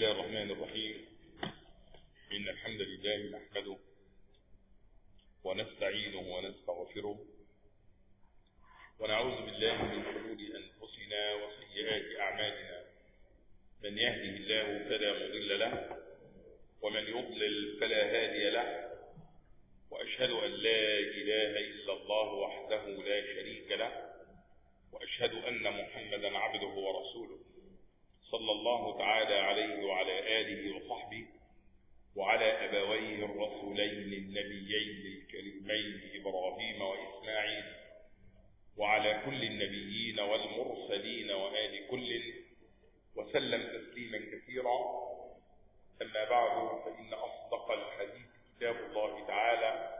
الله الرحمن الرحيم. إن الحمد لله نحمده ونستعينه ونستغفره ونعوذ بالله من شرور أنفسنا وسيئات أعمالنا. من يهده الله فلا مضل له ومن يضلل فلا هادي له، وأشهد أن لا إله إلا الله وحده لا شريك له، وأشهد أن محمدا عبده ورسوله صلى الله تعالى عليه وعلى آله وصحبه وعلى أبويه الرسولين النبيين الكريمين إبراهيم وإسماعيل وعلى كل النبيين والمرسلين وآل كل وسلم تسليما كثيرا. أما بعد، فإن أصدق الحديث كتاب الله تعالى،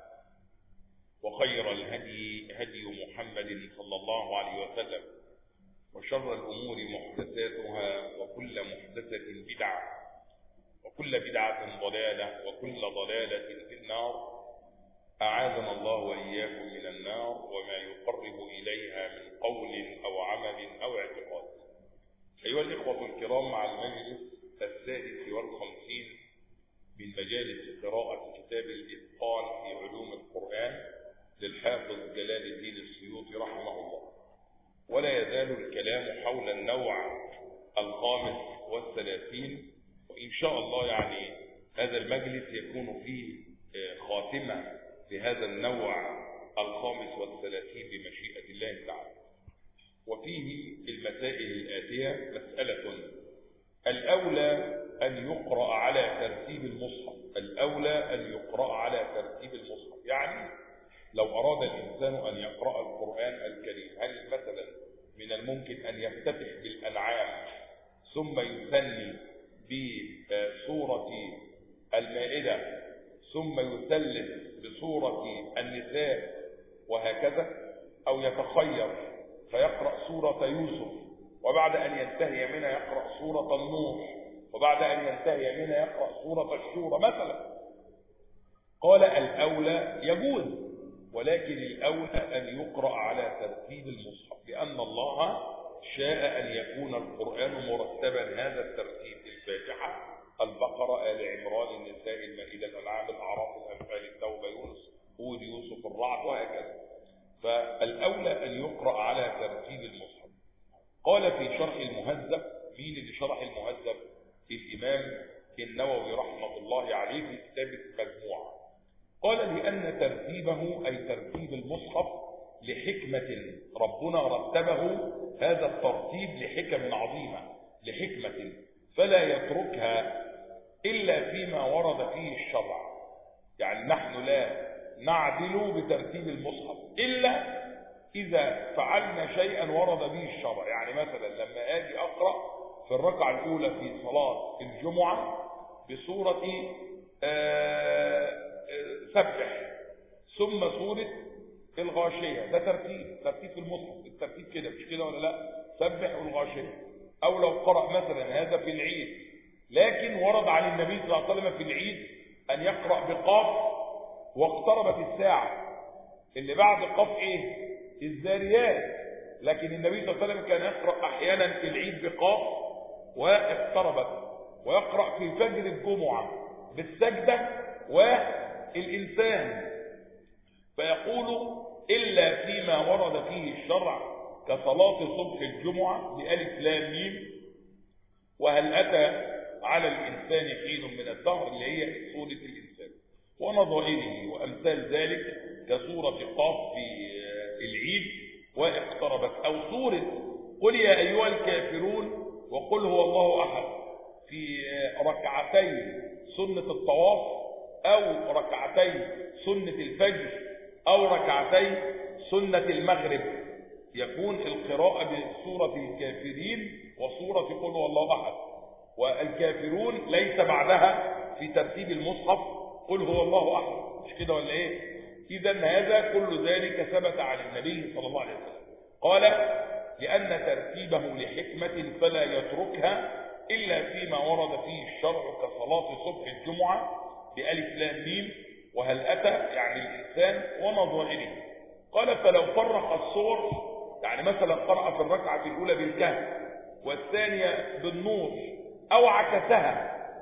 وخير الهدي هدي محمد صلى الله عليه وسلم، وشر الأمور محدثاتها، وكل محدثة بدعة، وكل بدعة ضلالة، وكل ضلالة في النار. أعاذنا الله وإياكم من النار وما يقرب إليها من قول أو عمل أو اعتقاد. أيها الإخوة الكرام، مع المجلس السادس والخمسين من مجالس قراءة كتاب الإتقان في علوم القرآن للحافظ جلال الدين السيوطي رحمه الله، ولا يزال الكلام حول النوع الخامس والثلاثين، وإن شاء الله هذا المجلس يكون فيه خاتمة لهذا النوع الخامس والثلاثين بمشيئة الله تعالى. وفيه المسائل الآتية: مسألة الأولى أن يقرأ على ترتيب المصحف. الأولى أن يقرأ على ترتيب المصحف، يعني لو أراد الإنسان أن يقرأ القرآن الكريم، هل مثلا من الممكن أن يفتتح بالأنعام ثم يثني بسورة المائدة ثم يثلث بسورة النساء وهكذا، أو يتخير فيقرأ سورة يوسف وبعد أن ينتهي منها يقرأ سورة النور وبعد أن ينتهي منها يقرأ سورة الشورى مثلا؟ قال الأولى يجوز، ولكن الأولى أن يقرأ على ترتيب المصحف، لأن الله شاء أن يكون القرآن مرتبا هذا الترتيب: الفاتحة، البقرة، آل عمران، النساء، المائدة، الأنعام، الأعراف، الأنفال، التوبة، يونس، هود، يوسف، الرعد، وهكذا. فالأولى أن يقرأ على ترتيب المصحف. قال في شرح المهذب، مين اللي شرح المهذب؟ الإمام النووي رحمة الله عليه في كتاب المجموعة. قال لأن ترتيبه أي ترتيب المصحف لحكمة، ربنا رتبه هذا الترتيب لحكم عظيمة، لحكمة فلا يتركها إلا فيما ورد فيه الشرع. يعني نحن لا نعدل بترتيب المصحف إلا إذا فعلنا شيئا ورد به الشرع. يعني مثلا لما أجي أقرأ في الركعة الأولى في صلاة الجمعة بسورة سبح ثم سورة الغاشية، ده ترتيب في المصحف. الترتيب كده مش كده ولا لا؟ سبح والغاشية. أو لو قرأ مثلا هذا في العيد، لكن ورد عن النبي صلى الله عليه وسلم في العيد أن يقرأ بقاف واقتربت الساعة، اللي بعد قاف إيه؟ الذاريات. لكن النبي صلى الله عليه وسلم كان يقرأ أحيانا في العيد بقاف واقتربت، ويقرأ في فجر الجمعة بالسجدة والإنسان، فيقول إلا فيما ورد فيه الشرع كصلاة صبح الجمعة بألف لام ميم، وهل أتى على الإنسان حين من الدهر اللي هي سورة الإنسان، ونظائره وأمثال ذلك كسورة قاف في العيد واقتربت، أو سورة قل يا أيها الكافرون وقل هو الله أحد في ركعتي سنة الطواف، أو ركعتي سنة الفجر، أو ركعتي سنة المغرب. يكون القراءة بسورة الكافرين وسورة قل هو الله أحد، والكافرون ليس بعدها في ترتيب المصحف قل هو الله أحد، مش كده ولا إيه؟ إذن هذا كل ذلك ثبت عن النبي صلى الله عليه وسلم. قال لأن ترتيبه لحكمة فلا يتركها إلا فيما ورد فيه الشرع كصلاة صبح الجمعة بألف لام ميم وهل أتى يعني الإنسان ونظائره. قال فلو فرق الصور، يعني مثلا قرأ في الركعة الأولى بالكهف والثانية بالنور أو عكسها،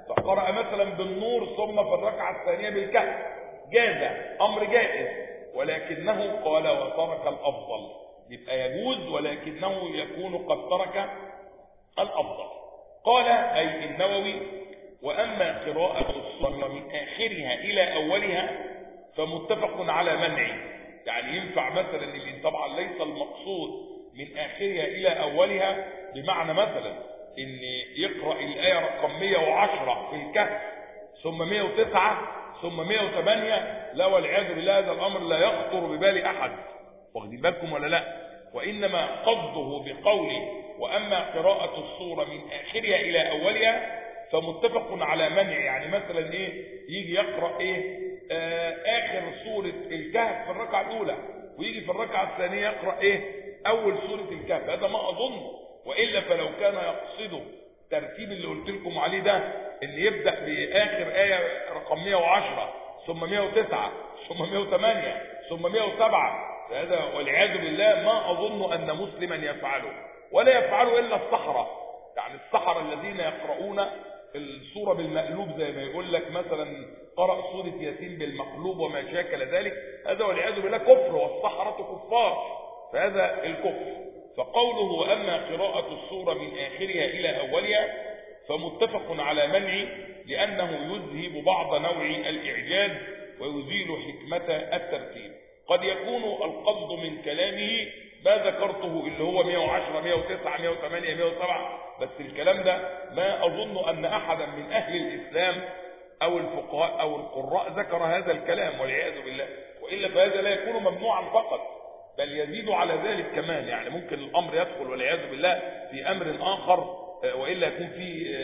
فقرأ مثلا بالنور ثم في الركعة الثانية بالكهف، جاز، أمر جائز، ولكنه قال وترك الأفضل. يبقى يجوز ولكنه يكون قد ترك الأفضل. قال أي النووي: وأما قراءة السورة من آخرها إلى أولها فمتفق على منعه. يعني ينفع مثلا اللي طبعا ليس المقصود من آخرها إلى أولها بمعنى مثلا إن يقرأ الآية رقم 110 في الكهف ثم 109 ثم 108، لا والعياذ بالله، هذا الأمر لا يخطر ببال أحد، واخدين بالكم ولا لا؟ وإنما قصده بقوله وأما قراءة السورة من آخرها إلى أولها فمتفق على منع. يعني مثلا إيه؟ يجي يقرأ إيه؟ آخر سورة الكهف في الركعة الأولى، ويجي في الركعة الثانية يقرأ إيه؟ أول سورة الكهف. هذا ما أظن، وإلا فلو كان يقصده الترتيب اللي قلت لكم عليه ده، إن يبدأ بآخر آية رقم 110 ثم 109 ثم 108 ثم 107، هذا والعياذ بالله ما أظن أن مسلما يفعله، ولا يفعله إلا السحرة. يعني السحرة الذين يقرؤون السورة بالمقلوب، زي ما يقول لك مثلا قرأ سورة ياسين بالمقلوب وما شاكل ذلك، هذا والعياذ بالله كفر، والسحرة كفار، فهذا الكفر. فقوله وأما قراءة السورة من آخرها إلى أولها فمتفق على منع، لأنه يذهب بعض نوع الإعجاز ويزيل حكمة الترتيب. قد يكون القصد من كلامه ما ذكرته اللي هو 110 109 108 107، بس الكلام ده ما أظن أن أحدا من أهل الإسلام أو الفقهاء أو القراء ذكر هذا الكلام والعياذ بالله، وإلا فهذا لا يكون ممنوعا فقط، بل يزيد على ذلك كمان. يعني ممكن الأمر يدخل والعياذ بالله في أمر آخر، وإلا يكون في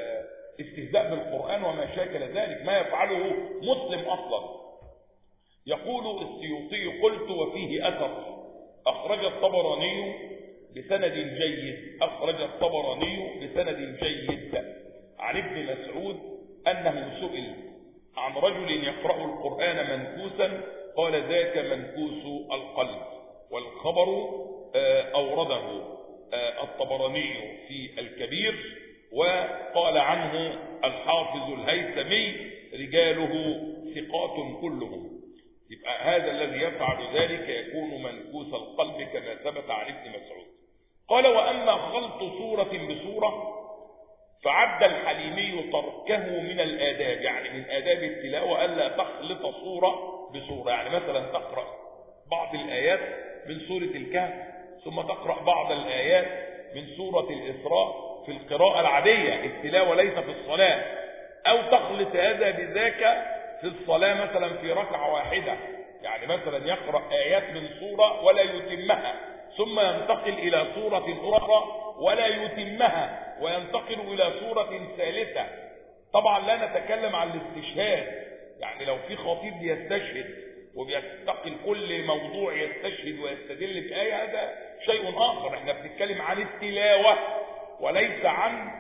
استهزاء بالقرآن وما شاكل ذلك، ما يفعله مسلم أصلا. يقول السيوطي: قلت وفيه أثر أخرج الطبراني بسند جيد، أخرج الطبراني بسند جيد عن ابن مسعود أنه سئل عن رجل يقرأ القرآن منكوسا، قال ذاك منكوس القلب. والخبر أورده الطبراني في الكبير، وقال عنه الحافظ الهيثمي رجاله ثقات كلهم. يبقى هذا الذي يفعل ذلك يكون منكوس القلب كما ثبت عن ابن مسعود. قال وأما خلط سورة بسورة فعد الحليمي تركه من الآداب، يعني من آداب التلاوة ألا تخلط سورة بسورة. يعني مثلا تقرأ بعض الآيات من سورة الكهف ثم تقرأ بعض الآيات من سورة الإسراء في القراءة العادية، التلاوة ليس في الصلاة، أو تخلط هذا بذاك في الصلاة مثلا في ركعة واحدة. يعني مثلا يقرأ آيات من سورة ولا يتمها، ثم ينتقل إلى سورة أخرى ولا يتمها، وينتقل إلى سورة ثالثة. طبعا لا نتكلم عن الاستشهاد، يعني لو في خطيب يستشهد وبيستقل كل موضوع يستشهد ويستدل بآية، هذا شيء آخر. احنا بنتكلم عن التلاوة وليس عن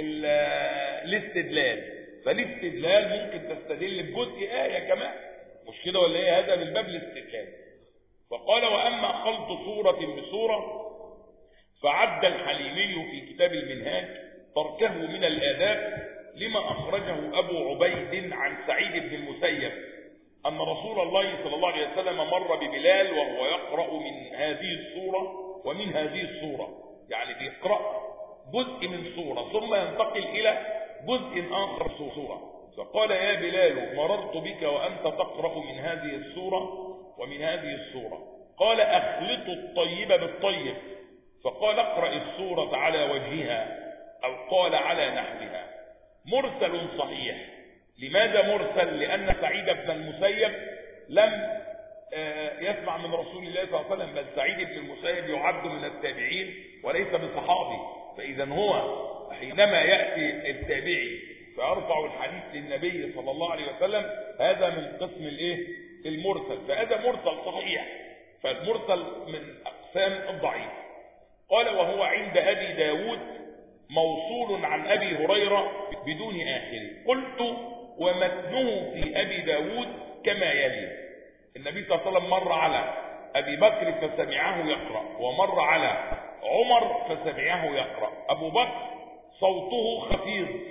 الاستدلال. فالاستدلال ممكن تستدل بجزء آية كمان، مش كده ولا ايه؟ هذا من باب الاستدلال. فقال وأما خلط سورة بسورة فعد الحليمي في كتاب المنهاج تركه من الآداب لما أخرجه أبو عبيد عن سعيد بن المسيب أن رسول الله صلى الله عليه وسلم مر ببلال وهو يقرأ من هذه السورة ومن هذه السورة، يعني بيقرأ جزء من سورة ثم ينتقل إلى جزء آخر سورة. فقال يا بلال مررت بك وأنت تقرأ من هذه السورة ومن هذه السورة، قال أخلط الطيب بالطيب، فقال اقرأ السورة على وجهها، أو قال على نحوها. مرسل صحيح. لماذا مرسل؟ لأن سعيد بن المسيب لم يسمع من رسول الله صلى الله عليه وسلم، بل سعيد بن المسيب يعد من التابعين وليس بصحابي. فإذا هو حينما يأتي التابعي فيرفع الحديث للنبي صلى الله عليه وسلم، هذا من قسم المرسل، فهذا مرسل صحيح. فالمرسل من أقسام الضعيف. قال وهو عند أبي داود موصول عن أبي هريرة بدون آخر. قلت ومتنه في أبي داود كما يلي: النبي صلى الله عليه وسلم مر على أبي بكر فسمعه يقرأ، ومر على عمر فسمعه يقرأ. أبو بكر صوته خفيض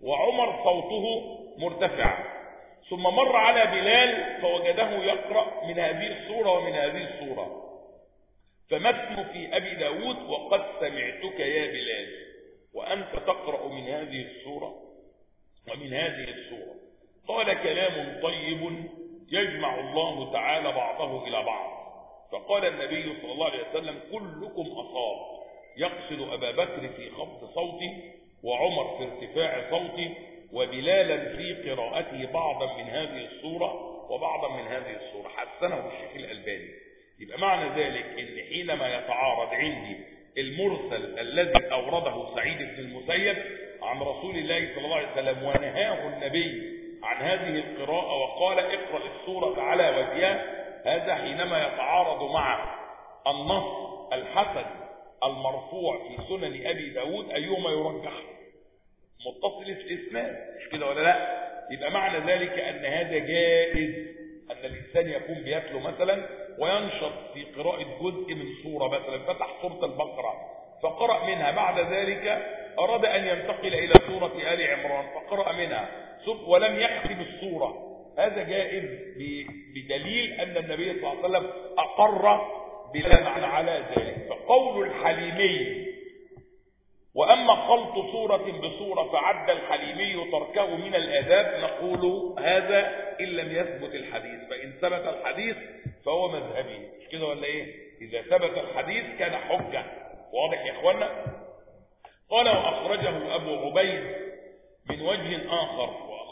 وعمر صوته مرتفع. ثم مر على بلال فوجده يقرأ من هذه السورة ومن هذه السورة، فما اسم في أبي داود وقد سمعتك يا بلال وأنت تقرأ من هذه السورة ومن هذه السورة؟ قال كلام طيب يجمع الله تعالى بعضه إلى بعض. فقال النبي صلى الله عليه وسلم كلكم أصاب، يقصد أبا بكر في خفض صوته وعمر في ارتفاع صوته وبلالا في قراءته بعضا من هذه السورة وبعضا من هذه السورة. حسنه الشيخ الألباني. يبقى معنى ذلك ان حينما يتعارض عندي المرسل الذي أورده سعيد بن المسيب عن رسول الله صلى الله عليه وسلم ونهاه النبي عن هذه القراءة وقال اقرأ السورة على وجهها، هذا حينما يتعارض مع النص الحسن المرفوع في سنن أبي داود أيهما يرجح؟ متصل الإسناد، مش كده ولا لا؟ يبقى معنى ذلك أن هذا جائز، أن الإنسان يكون بيتلو مثلا وينشط في قراءة جزء من سورة، مثلا فتح سورة البقرة فقرأ منها، بعد ذلك أراد أن ينتقل إلى سورة آل عمران فقرأ منها ولم يختم السورة، هذا جائز بدليل أن النبي صلى الله عليه وسلم أقر بلا معنى على ذلك. فقول الحليمي وأما خلط سورة بسورة فعد الحليمي تركه من الآداب، نقول هذا إن لم يثبت الحديث، فإن ثبت الحديث فهو مذهبي، مش كده ولا إيه؟ إذا ثبت الحديث كان حجة. واضح يا إخوانا؟ قال وأخرجه أبو عبيد من وجه آخر،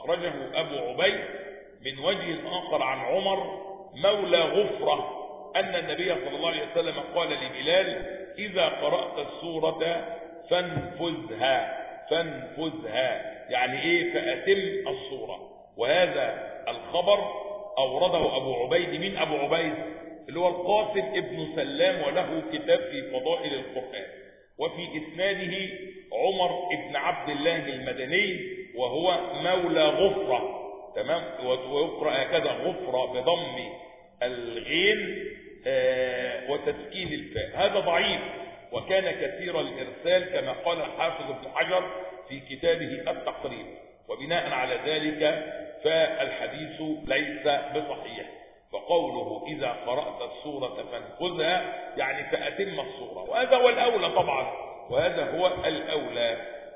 من وجه آخر عن عمر مولى غفرة أن النبي صلى الله عليه وسلم قال لبلال إذا قرأت السورة فانفذها، يعني إيه؟ فأتم السورة. وهذا الخبر أورده أبو عبيد. من أبو عبيد؟ اللي هو القاسم ابن سلام، وله كتاب في فضائل القرآن، وفي إسناده عمر ابن عبد الله المدني وهو مولى غفرة، تمام؟ ويقرأ هكذا غفرة بضم الغين وتسكين الفاء. هذا ضعيف وكان كثير الإرسال كما قال الحافظ ابن حجر في كتابه التقريب، وبناء على ذلك فالحديث ليس بصحيح. فقوله إذا قرأت السورة فانفذها يعني فأتم السورة، وهذا هو الأولى طبعا، وهذا هو الأولى.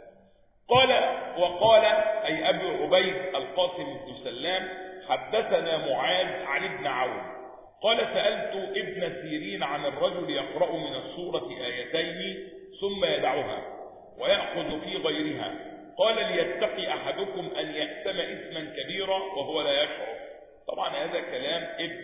وقال أي أبي عبيد القاسم بن سلام حدثنا معاذ عن ابن عون قال سألت ابن سيرين عن الرجل يقرأ من السورة آيتين ثم يدعها ويأخذ في غيرها، قال ليتقي أحدكم أن يأتم إثما كبيرا وهو لا يشعر. طبعا هذا كلام ابن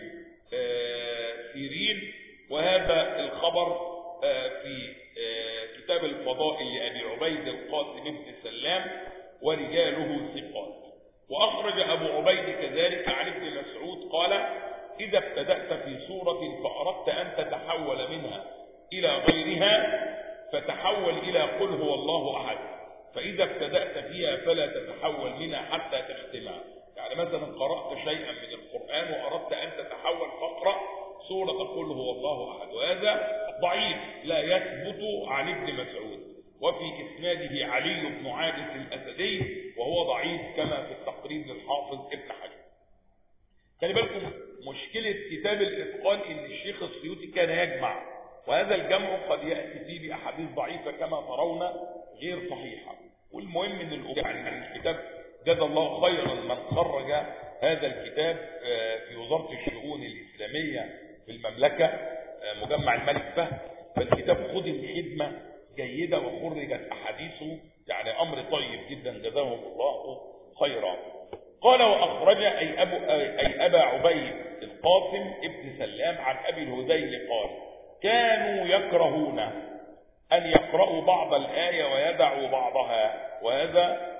سيرين، وهذا الخبر في كتاب الفضائل لأبي عبيد القاسم بن سلام ورجاله ثقات. وأخرج أبو عبيد كذلك عن ابن مسعود قال إذا ابتدأت في سورة فأردت أن تتحول منها إلى غيرها فتحول إلى قل هو الله أحد، فإذا ابتدأت فيها فلا تتحول منها حتى تختمها. يعني مثلا قرأت شيئا من القرآن وأردت أن تتحول فاقرأ سورة قل هو الله أحد، وهذا ضعيف لا يثبت عن ابن مسعود. وفي إسناده علي بن عابس الأسدي وهو ضعيف كما في التقريب للحافظ ابن حجر. خلي بالكم مشكلة كتاب الإتقان إن الشيخ السيوطي كان يجمع، وهذا الجمع قد يأتي فيه بأحاديث ضعيفة كما ترون غير صحيحة. والمهم من الكتاب جزا الله خيرا من خرج هذا الكتاب في وزارة الشؤون الإسلامية في المملكة مجمع الملك فهد، فالكتاب خدم خدمة جيدة وخرجت أحاديثه، يعني أمر طيب جدا جزاهم الله خيرا. قال وأخرج أي أبا عبيد القاسم ابن سلام عن أبي الهذيل قال كانوا يكرهون أن يقرأوا بعض الآية ويدعوا بعضها، وهذا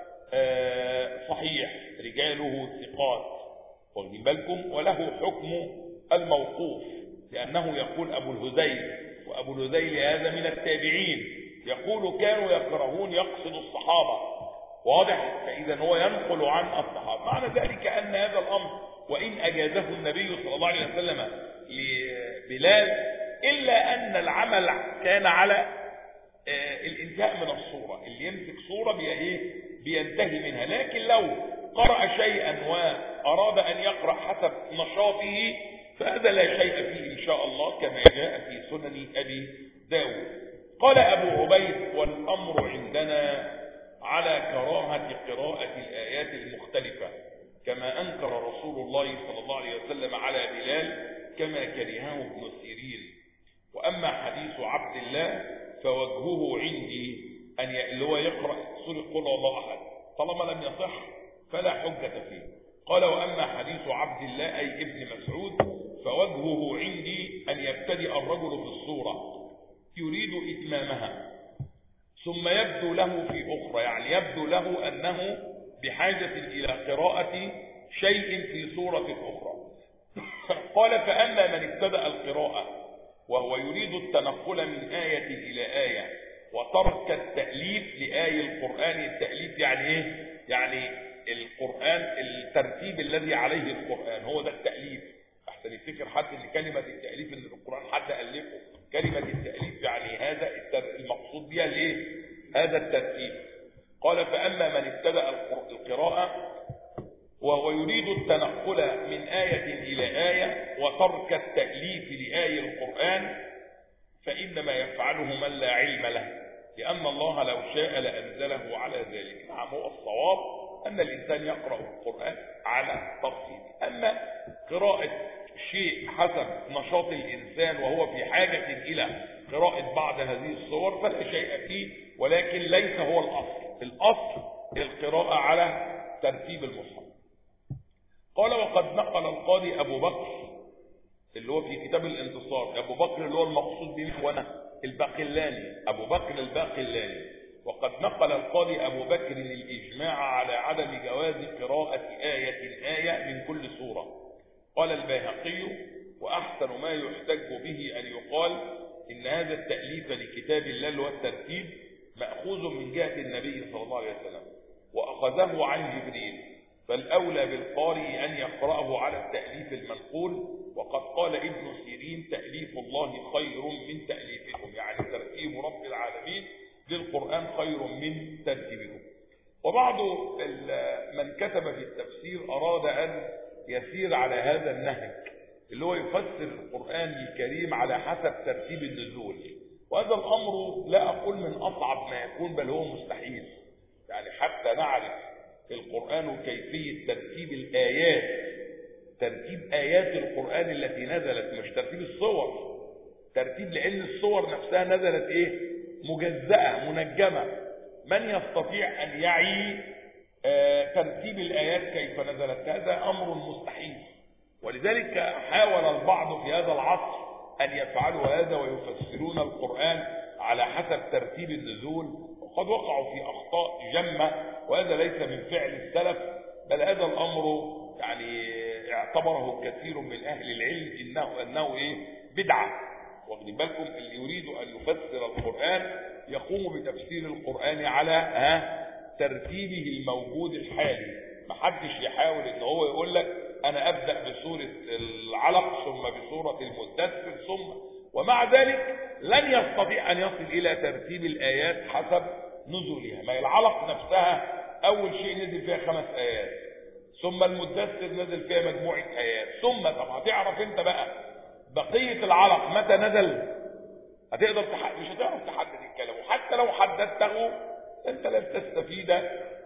صحيح رجاله ثقات، واخدين بالكم، وله حكم الموقوف لأنه يقول أبو الهذيل، وأبو الهذيل هذا من التابعين، يقول كانوا يكرهون يقصد الصحابة، واضح؟ فإذا هو ينقل عن الصحابة. معنى ذلك أن هذا الأمر وإن أجازه النبي صلى الله عليه وسلم لبلال إلا أن العمل كان على الانتهاء من الصورة. اللي يمسك صورة لينتهي منها. لكن لو قرأ شيئا وأراد أن يقرأ حسب نشاطه فهذا لا شيء فيه إن شاء الله، كما جاء في سنن أبي داود. قال أبو عبيد: والأمر عندنا على كراهة قراءة الآيات المختلفة، كما أنكر رسول الله صلى الله عليه وسلم على بلال، كما كرهه ابن سيرين. وأما حديث عبد الله فوجهه عندي أن يقرأ سورة قل هو الله أحد، طالما لم يصح فلا حجة فيه. قال: وأما حديث عبد الله أي ابن مسعود فوجهه عندي أن يبتدئ الرجل في السورة يريد إتمامها ثم يبدو له في أخرى، يعني يبدو له أنه بحاجة إلى قراءة شيء في سورة أخرى. قال: فأما من ابتدأ القراءة وهو يريد التنقل من آية إلى آية وترك التأليف لآي القرآن. التأليف يعني إيه؟ يعني القرآن الترتيب الذي عليه القرآن، هو ده التأليف. أحسن يفتكر حد ان كلمة التأليف ان القرآن حد ألفه. كلمة التأليف يعني هذا المقصود بها الايه؟ هذا الترتيب. قال: فأما من ابتدأ القراءة وهو يريد التنقل من آية إلى آية وترك التأليف لآي القرآن فإنما يفعله من لا علم له، لأن الله لو شاء لأنزله على ذلك. نعم، هو الصواب أن الإنسان يقرأ القرآن على ترتيبه. أما قراءة شيء حسب نشاط الإنسان وهو في حاجة إلى قراءة بعض هذه الصور فلا شيء فيه، ولكن ليس هو الأصل. الأصل القراءة على ترتيب المصحف. قال: وقد نقل القاضي أبو بكر اللي هو في كتاب الانتصار، أبو بكر اللي هو المقصود به هنا الباقلاني، أبو بكر الباقلاني. وقد نقل القاضي أبو بكر الإجماع على عدم جواز قراءة آية من كل سورة. قال البيهقي: وأحسن ما يحتج به أن يقال إن هذا التأليف لكتاب الله والترتيب مأخوذ من جهة النبي صلى الله عليه وسلم وأخذه عن جبريل، فالأولى بالقارئ أن يقرأه على التأليف المنقول. وقد قال ابن سيرين: تأليف الله خير من تأليفكم، يعني ترتيب رب العالمين للقرآن خير من ترتيبكم. وبعض من كتب في التفسير أراد أن يسير على هذا النهج اللي هو يفسر القرآن الكريم على حسب ترتيب النزول، وهذا الأمر لا أقول من أصعب ما يكون، بل هو مستحيل. يعني حتى نعرف في القرآن كيفية ترتيب الآيات، ترتيب آيات القرآن التي نزلت، مش ترتيب الصور، ترتيب، لأن الصور نفسها نزلت إيه؟ مجزأة منجمة. من يستطيع أن يعي ترتيب الآيات كيف نزلت؟ هذا أمر مستحيل. ولذلك حاول البعض في هذا العصر أن يفعلوا هذا ويفسرون القرآن على حسب ترتيب النزول، وقد وقعوا في أخطاء جمة، وهذا ليس من فعل السلف، بل هذا الأمر يعني اعتبره كثير من أهل العلم أنه إيه؟ بدعة. واخدين بالكم، اللي يريد أن يفسر القرآن يقوم بتفسير القرآن على ترتيبه الموجود الحالي. محدش يحاول ان هو يقول لك انا ابدأ بسورة العلق ثم بسورة المدثر ثم، ومع ذلك لن يستطيع ان يصل الى ترتيب الايات حسب نزولها. ما العلق نفسها اول شيء نزل فيها 5 آيات، ثم المدثر نزل فيها مجموعة آيات، ثم طب هتعرف انت بقى بقية العلق متى نزل؟ هتقدر مش هتعرف تحدد الكلام، وحتى لو حددته انت لن تستفيد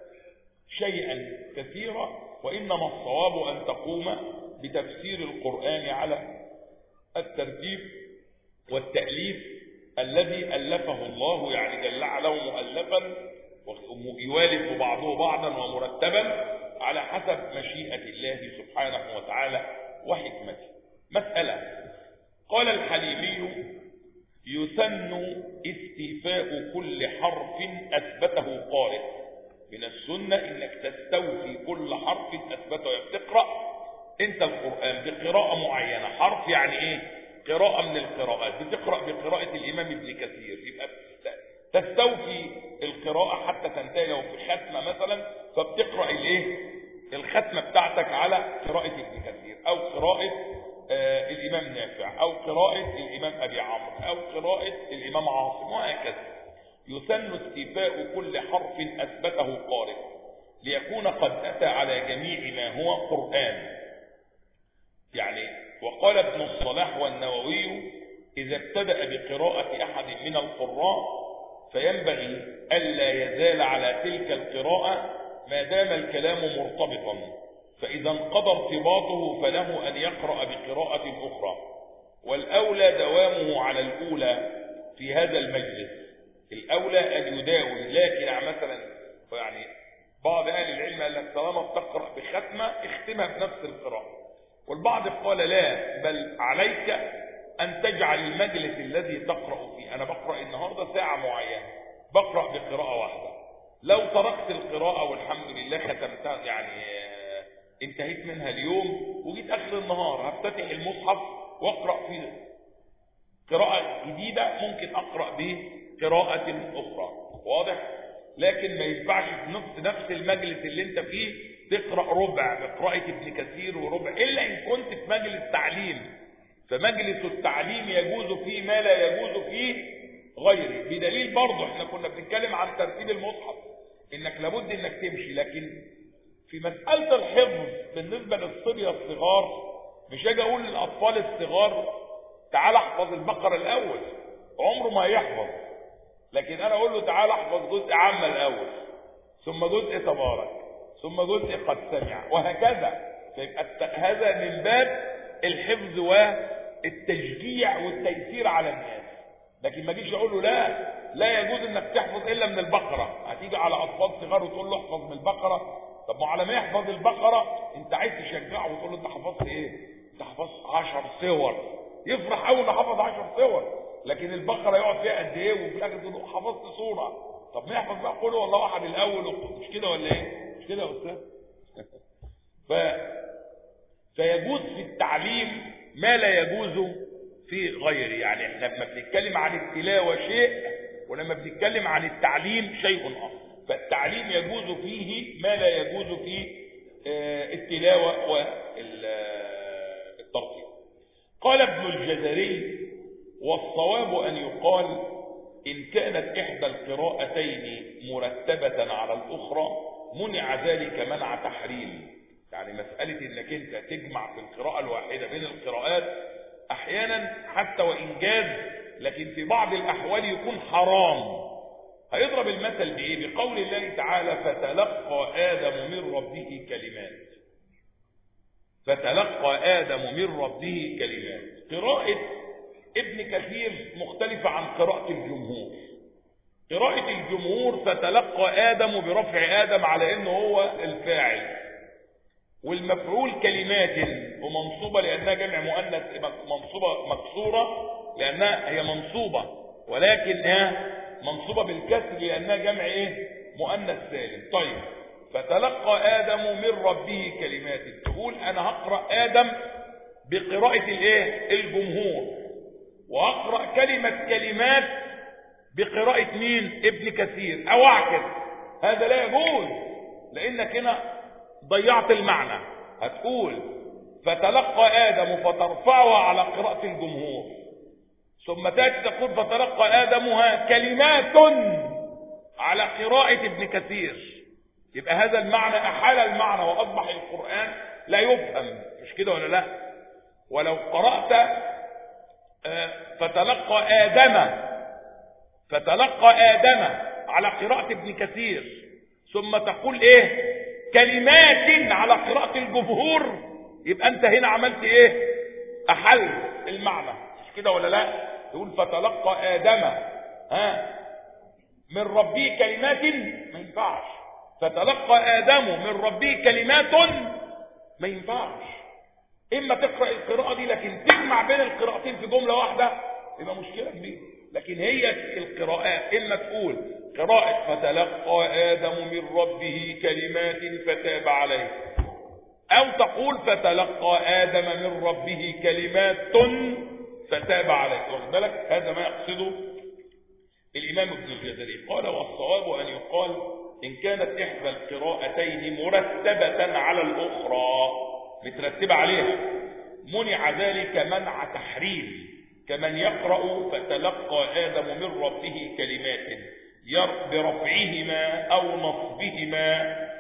شيئا كثيرا. وانما الصواب ان تقوم بتفسير القرآن على الترتيب والتأليف الذي ألفه الله، يعني جعله مؤلفا ويوالف بعضه بعضا ومرتبا على حسب مشيئة الله سبحانه وتعالى وحكمته. مسألة. قال الحليمي: يسن استيفاء كل حرف أثبته قارئ. من السنة إنك تستوفي كل حرف أثبته. بتقرأ أنت القرآن بقراءة معينة، حرف يعني إيه؟ قراءة من القراءات، بتقرأ بقراءة الإمام ابن كثير، يبقى تستوفي القراءة حتى تنتهي. لو في ختمة مثلا فبتقرأ الإيه؟ الختمة بتاعتك على قراءة ابن كثير، أو قراءة الإمام نافع، أو قراءة الإمام أبي عمرو، أو قراءة الإمام عاصم، وهكذا. يسن استيفاء كل حرف أثبته قارئ. ليكون قد أتى على جميع ما هو قرآن. يعني وقال ابن الصلاح والنووي: إذا ابتدأ بقراءة أحد من القراء فينبغي ألا يزال على تلك القراءة ما دام الكلام مرتبطا، فإذا انقضى ارتباطه فله أن يقرأ بقراءة أخرى، والأولى دوامه على الأولى في هذا المجلس. الأولى أن يداوم، لكن مثلا يعني بعض أهل العلم قال لك طالما بتقرأ بختمة اختمها بنفس القراءة، والبعض قال لا، بل عليك أن تجعل المجلس الذي تقرأ فيه، أنا بقرأ النهاردة ساعة معينة بقرأ بقراءة واحدة، لو تركت القراءة والحمد لله ختمتها يعني انتهيت منها اليوم وجيت آخر النهار هفتتح المصحف واقرأ فيه قراءة جديدة، ممكن أقرأ بقراءة أخرى، واضح؟ لكن ما ينفعش في نفس المجلس اللي انت فيه تقرأ ربع بقراءة ابن كثير وربع، إلا إن كنت في مجلس تعليم، فمجلس التعليم يجوز فيه ما لا يجوز فيه غيره. بدليل برضه احنا كنا بنتكلم عن ترتيب المصحف انك لابد انك تمشي، لكن في مسألة الحفظ بالنسبة للصبية الصغار مش هاجي اقول للاطفال الصغار تعال احفظ البقرة الاول، عمره ما هيحفظ، لكن انا اقول له تعال احفظ جزء عام الاول، ثم جزء تبارك، ثم جزء قد سمع، وهكذا. فيبقى هذا من باب الحفظ والتشجيع والتيسير على الناس. لكن ما جيش اقول له لا يجوز انك تحفظ الا من البقره، هتيجي على اطفال صغار وتقول له احفظ من البقره، طب ما على ما يحفظ البقره انت عايز تشجعه وتقول له انت حفظت ايه؟ انت حفظت 10 سور، يفرح قوي انه حفظ 10 سور، لكن البقره يقعد فيها قد ايه وفي الاخر تقول له حفظت سوره. طب ما يحفظ بقى قل هو الله احد الاول، مش كده ولا ايه؟ مش كده يا استاذ؟ فيجوز في التعليم ما لا يجوز في غيره. يعني احنا لما بنتكلم عن التلاوة شيء، ولما بنتكلم عن التعليم شيء آخر. فالتعليم يجوز فيه ما لا يجوز في التلاوة والترتيب. قال ابن الجزري: والصواب أن يقال إن كانت إحدى القراءتين مرتبة على الأخرى منع ذلك منع تحريم. يعني مسألة إنك أنت تجمع في القراءة الواحدة بين القراءات أحيانا حتى وإن جاز، لكن في بعض الأحوال يكون حرام. هيضرب المثل بإيه؟ بقول الله تعالى: فتلقى آدم من ربه كلمات. فتلقى آدم من ربه كلمات. قراءة ابن كثير مختلفة عن قراءة الجمهور. قراءة الجمهور فتلقى آدم برفع آدم على إنه هو الفاعل، والمفعول كلمات ومنصوبة لأنها جمع مؤنث، منصوبة مكسورة لأنها هي منصوبة، ولكنها منصوبة بالكسر لأنها جمع إيه؟ مؤنث سالم. طيب، فتلقى آدم من ربه كلمات، تقول أنا هقرأ آدم بقراءة الإيه؟ الجمهور، وهقرأ كلمة كلمات بقراءة مين؟ ابن كثير، أو أعكس. هذا لا يجوز، لأنك هنا ضيعت المعنى. هتقول فتلقى آدم فترفعها على قراءة الجمهور، ثم تأتي تقول فتلقى آدمها كلمات على قراءة ابن كثير، يبقى هذا المعنى أحال المعنى وأصبح القرآن لا يفهم، مش كده ولا لا؟ ولو قرأت فتلقى آدم على قراءة ابن كثير، ثم تقول إيه؟ كلمات على قراءة الجمهور، يبقى أنت هنا عملت إيه؟ أحل المعنى، مش كده ولا لا؟ تقول فتلقى آدم من ربه كلمات، ما ينفعش. فتلقى آدم من ربه كلمات، ما ينفعش. إما تقرأ القراءة دي لكن تجمع بين القراءتين في جملة واحدة، يبقى مشكلة كبيرة. لكن هي القراءات إما تقول قراءة فتلقى آدم من ربه كلمات فتاب عليه، أو تقول فتلقى آدم من ربه كلمات فتاب عليه. واخد بالك؟ هذا ما يقصده الإمام ابن الجزري. قال: والصواب أن يقال إن كانت إحدى القراءتين مرتبة على الأخرى، مترتبة عليها، منع ذلك منع تحريم، كمن يقرأ فتلقى آدم من ربه كلمات برفعهما أو نصبهما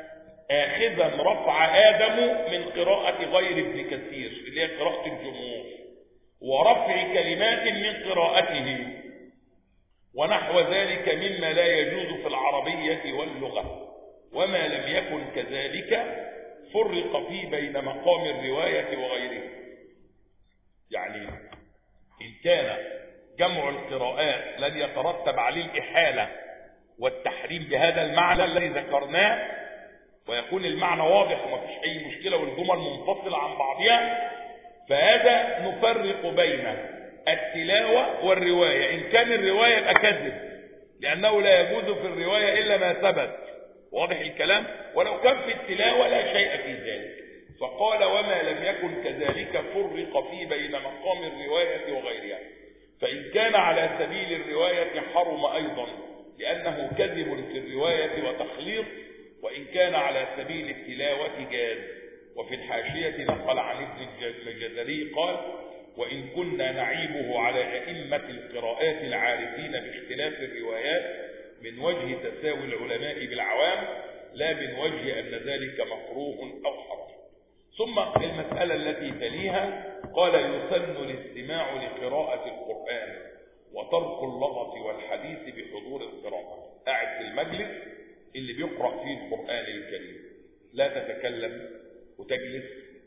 آخذا رفع آدم من قراءة غير ابن كثير اللي هي قراءة الجمهور، ورفع كلمات من قراءته، ونحو ذلك مما لا يجوز في العربية واللغة. وما لم يكن كذلك فرق فيه بين مقام الرواية وغيره. يعني إن كان جمع القراءات لن يترتب عليه الإحالة والتحريم بهذا المعنى الذي ذكرناه، ويكون المعنى واضح وما فيش أي مشكلة والجمل منفصلة عن بعضها، فهذا نفرق بين التلاوة والرواية. إن كان الرواية يبقى كذب، لأنه لا يجوز في الرواية إلا ما ثبت، واضح الكلام؟ ولو كان في التلاوة لا شيء في ذلك. فقال وما لم يكن كذلك فرق فيه بين مقام الرواية وغيرها. فإن كان على سبيل الرواية حرم أيضا، لأنه كذب في الرواية وتخليط، وإن كان على سبيل التلاوة جاز. وفي الحاشية نقل عن ابن الجزري قال وإن كنا نعيبه على أئمة القراءات العارفين باختلاف الروايات من وجه تساوي العلماء بالعوام، لا من وجه أن ذلك مكروه أو حرام. ثم المسألة التي تليها قال يسن الاستماع لقراءة القرآن وترك اللغط والحديث بحضور القراءة. قاعد في المجلس اللي بيقرأ فيه القرآن الكريم لا تتكلم وتجلس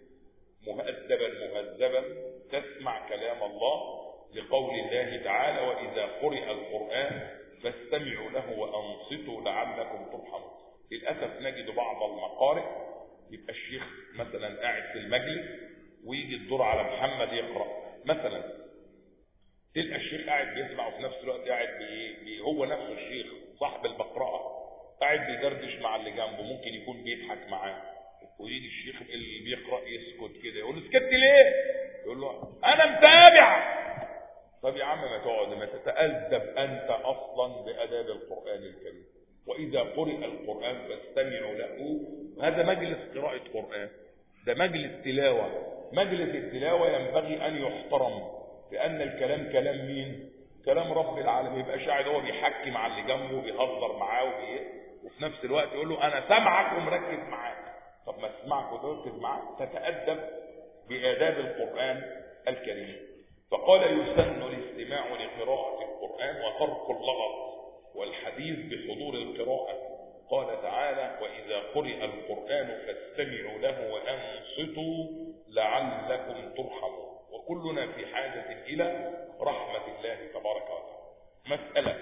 مهذبا تسمع كلام الله، لقول الله تعالى وإذا قرئ القرآن فاستمعوا له وأنصتوا لعلكم ترحمون. للأسف نجد بعض المقارئ يبقى الشيخ مثلا قاعد في المجلس ويجي الدور على محمد يقرأ مثلا، تلقى الشيخ قاعد بيسمع وفي نفس الوقت قاعد هو نفسه الشيخ صاحب البقراءة قاعد بيدردش مع اللي جنبه، ممكن يكون بيضحك معاه، ويجي الشيخ اللي بيقرأ يسكت كده، يقول له اسكت ليه؟ يقول له أنا متابع. طب يا عم ما تقعد، ما تتأدب أنت أصلا بأداب القرآن الكريم. وإذا قرئ القرآن فاستمعوا له. هذا مجلس قراءة قرآن، ده مجلس تلاوة. مجلس التلاوة ينبغي أن يحترم، لأن الكلام كلام مين؟ كلام رب العالمين. يبقى قاعد هو بيحكي مع اللي جنبه وبيهزر معاه وفي نفس الوقت يقول له أنا سامعك ومركز معاك. طب ما تسمعك وتركز معاك، تتأدب بآداب القرآن الكريم. فقال يسن الاستماع لقراءة القرآن وترك اللغط والحديث بحضور القراءة. قال تعالى وإذا قرئ القرآن فاستمعوا له وأنصتوا لعلكم ترحمون. وكلنا في حاجة إلى رحمة الله تبارك وتعالى. مسألة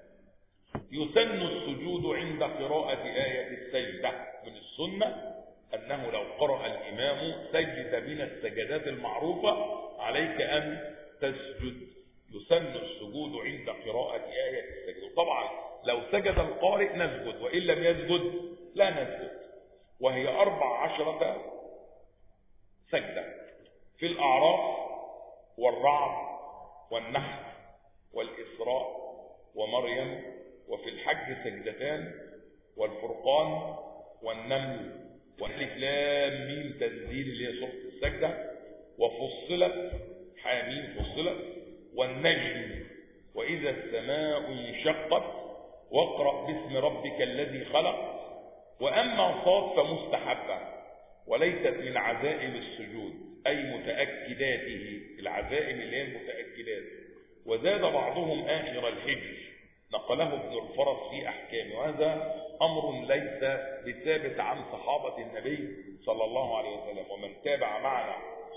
يسن السجود عند قراءة آية السجدة. من السنة أنه لو قرأ الإمام سجد من السجدات المعروفة عليك أن تسجد. يسن السجود عند قراءة آية السجدة. طبعا لو سجد القارئ نسجد، وإن لم يسجد لا نسجد. وهي 14 سجدة في الأعراف والرعد والنحل والإسراء ومريم، وفي الحج سجدتان، والفرقان والنمل والألف لام ميم تنزيل اللي هي سورة السجدة، وفصلت حاميم فصلت، والنجم، وإذا السماء انشقت، واقرأ باسم ربك الذي خلق. وأما صاد فمستحبة وليست من عزائم السجود، أي متأكداته، العزائم اللي هي المتأكدات. وزاد بعضهم آخر الحجر، نقله ابن الفرس في أحكامه. وهذا أمر ليس بثابت عن صحابة النبي صلى الله عليه وسلم. ومن تابع معنا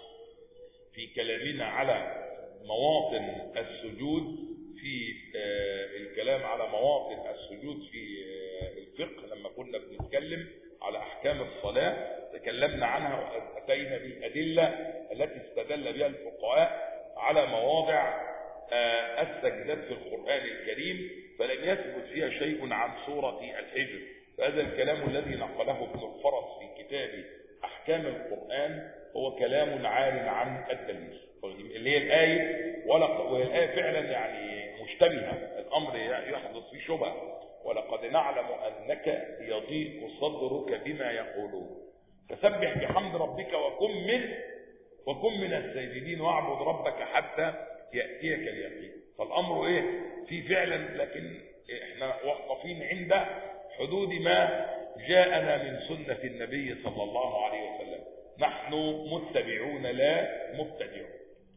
في كلامنا على مواطن السجود في الكلام على مواطن السجود في الفقه، لما كنا بنتكلم على أحكام الصلاة تكلمنا عنها وأتينا بالأدلة التي استدل بها الفقهاء على مواضع السجدات في القرآن الكريم، فلم يثبت فيها شيء عن سورة الحجر. فهذا الكلام الذي نقله ابن الفرس في كتاب أحكام القرآن هو كلام عار عن الدليل، اللي هي الآية. وهي الآية فعلا يعني مشتبهة، الأمر يحدث فيه شبهة. ولقد نعلم أنك يضيق صدرك بما يقولون فسبح بحمد ربك وكن من الساجدين واعبد ربك حتى يأتيك اليقين. فالأمر إيه؟ في فعلا، لكن إحنا وقفين عند حدود ما جاءنا من سنة النبي صلى الله عليه وسلم، نحن متبعون لا مبتدعون.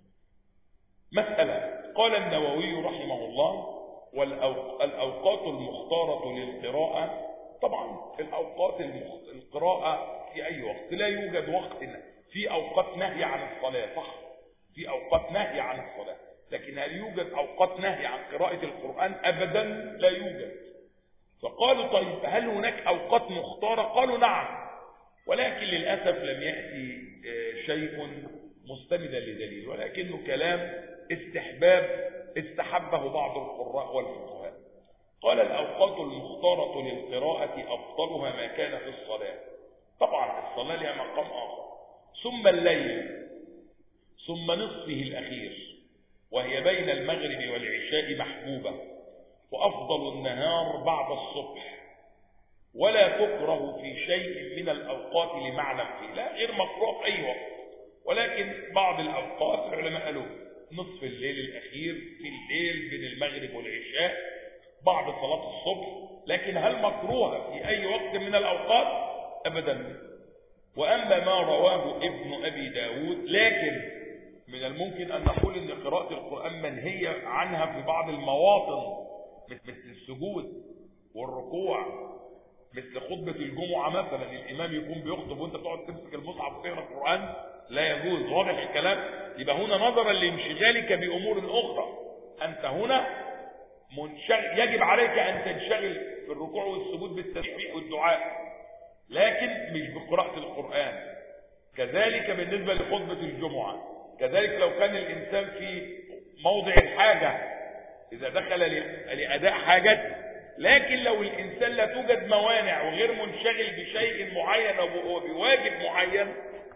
مسألة. قال النووي رحمه الله: والأوقات المختارة للقراءة، طبعا الأوقات القراءة في أي وقت، لا يوجد وقت في أوقات نهي عن الصلاة، صح؟ في أوقات نهي عن الصلاة، لكن هل يوجد أوقات نهي عن قراءة القرآن؟ أبدا لا يوجد. فقالوا: طيب هل هناك أوقات مختارة؟ قالوا: نعم، ولكن للأسف لم يأتي شيء مستندا لدليل، ولكنه كلام استحباب استحبه بعض القراء والفقهاء. قال: الأوقات المختارة للقراءة أفضلها ما كان في الصلاة، طبعا الصلاة لها مقام آخر، ثم الليل، ثم نصفه الأخير، وهي بين المغرب والعشاء محبوبة، وأفضل النهار بعد الصبح، ولا تكره في شيء من الأوقات لمعنى فيه، لا غير مكروه أي وقت، ولكن بعض الأوقات العلماء قالوا نصف الليل الأخير، في الليل بين المغرب والعشاء، بعد صلاة الصبح. لكن هل مكروه في أي وقت من الأوقات؟ أبدا. وأما ما رواه ابن أبي داود، لكن من الممكن أن نقول أن قراءة القرآن منهية عنها في بعض المواطن، مثل السجود والركوع، مثل خطبة الجمعة مثلا، الإمام يكون بيخطب وأنت تقعد تمسك المصحف وتقرأ القرآن، لا يجوز. واضح الكلام؟ يبقى هنا نظرا لانشغالك بأمور أخرى، أنت هنا منشغل، يجب عليك أن تنشغل في الركوع والسجود بالتسبيح والدعاء، لكن مش بقراءة القرآن. كذلك بالنسبة لخطبة الجمعة، كذلك لو كان الإنسان في موضع الحاجة إذا دخل لأداء حاجته، لكن لو الإنسان لا توجد موانع وغير منشغل بشيء معين أو بواجب معين،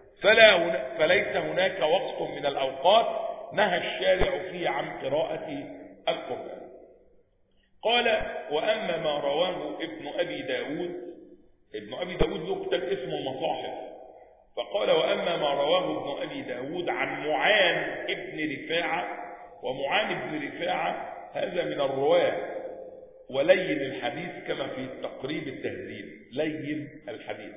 فليس هناك وقت من الأوقات نهى الشارع فيه عن قراءة القرآن. قال: وأما ما رواه ابن أبي داود، ابن أبي داود له كتاب اسمه المصاحف، فقال: وأما ما رواه ابن أبي داود عن معان ابن رفاعة، ومعان ابن رفاعة هذا من الرواة ولين الحديث كما في تقريب التهذيب، لين الحديث.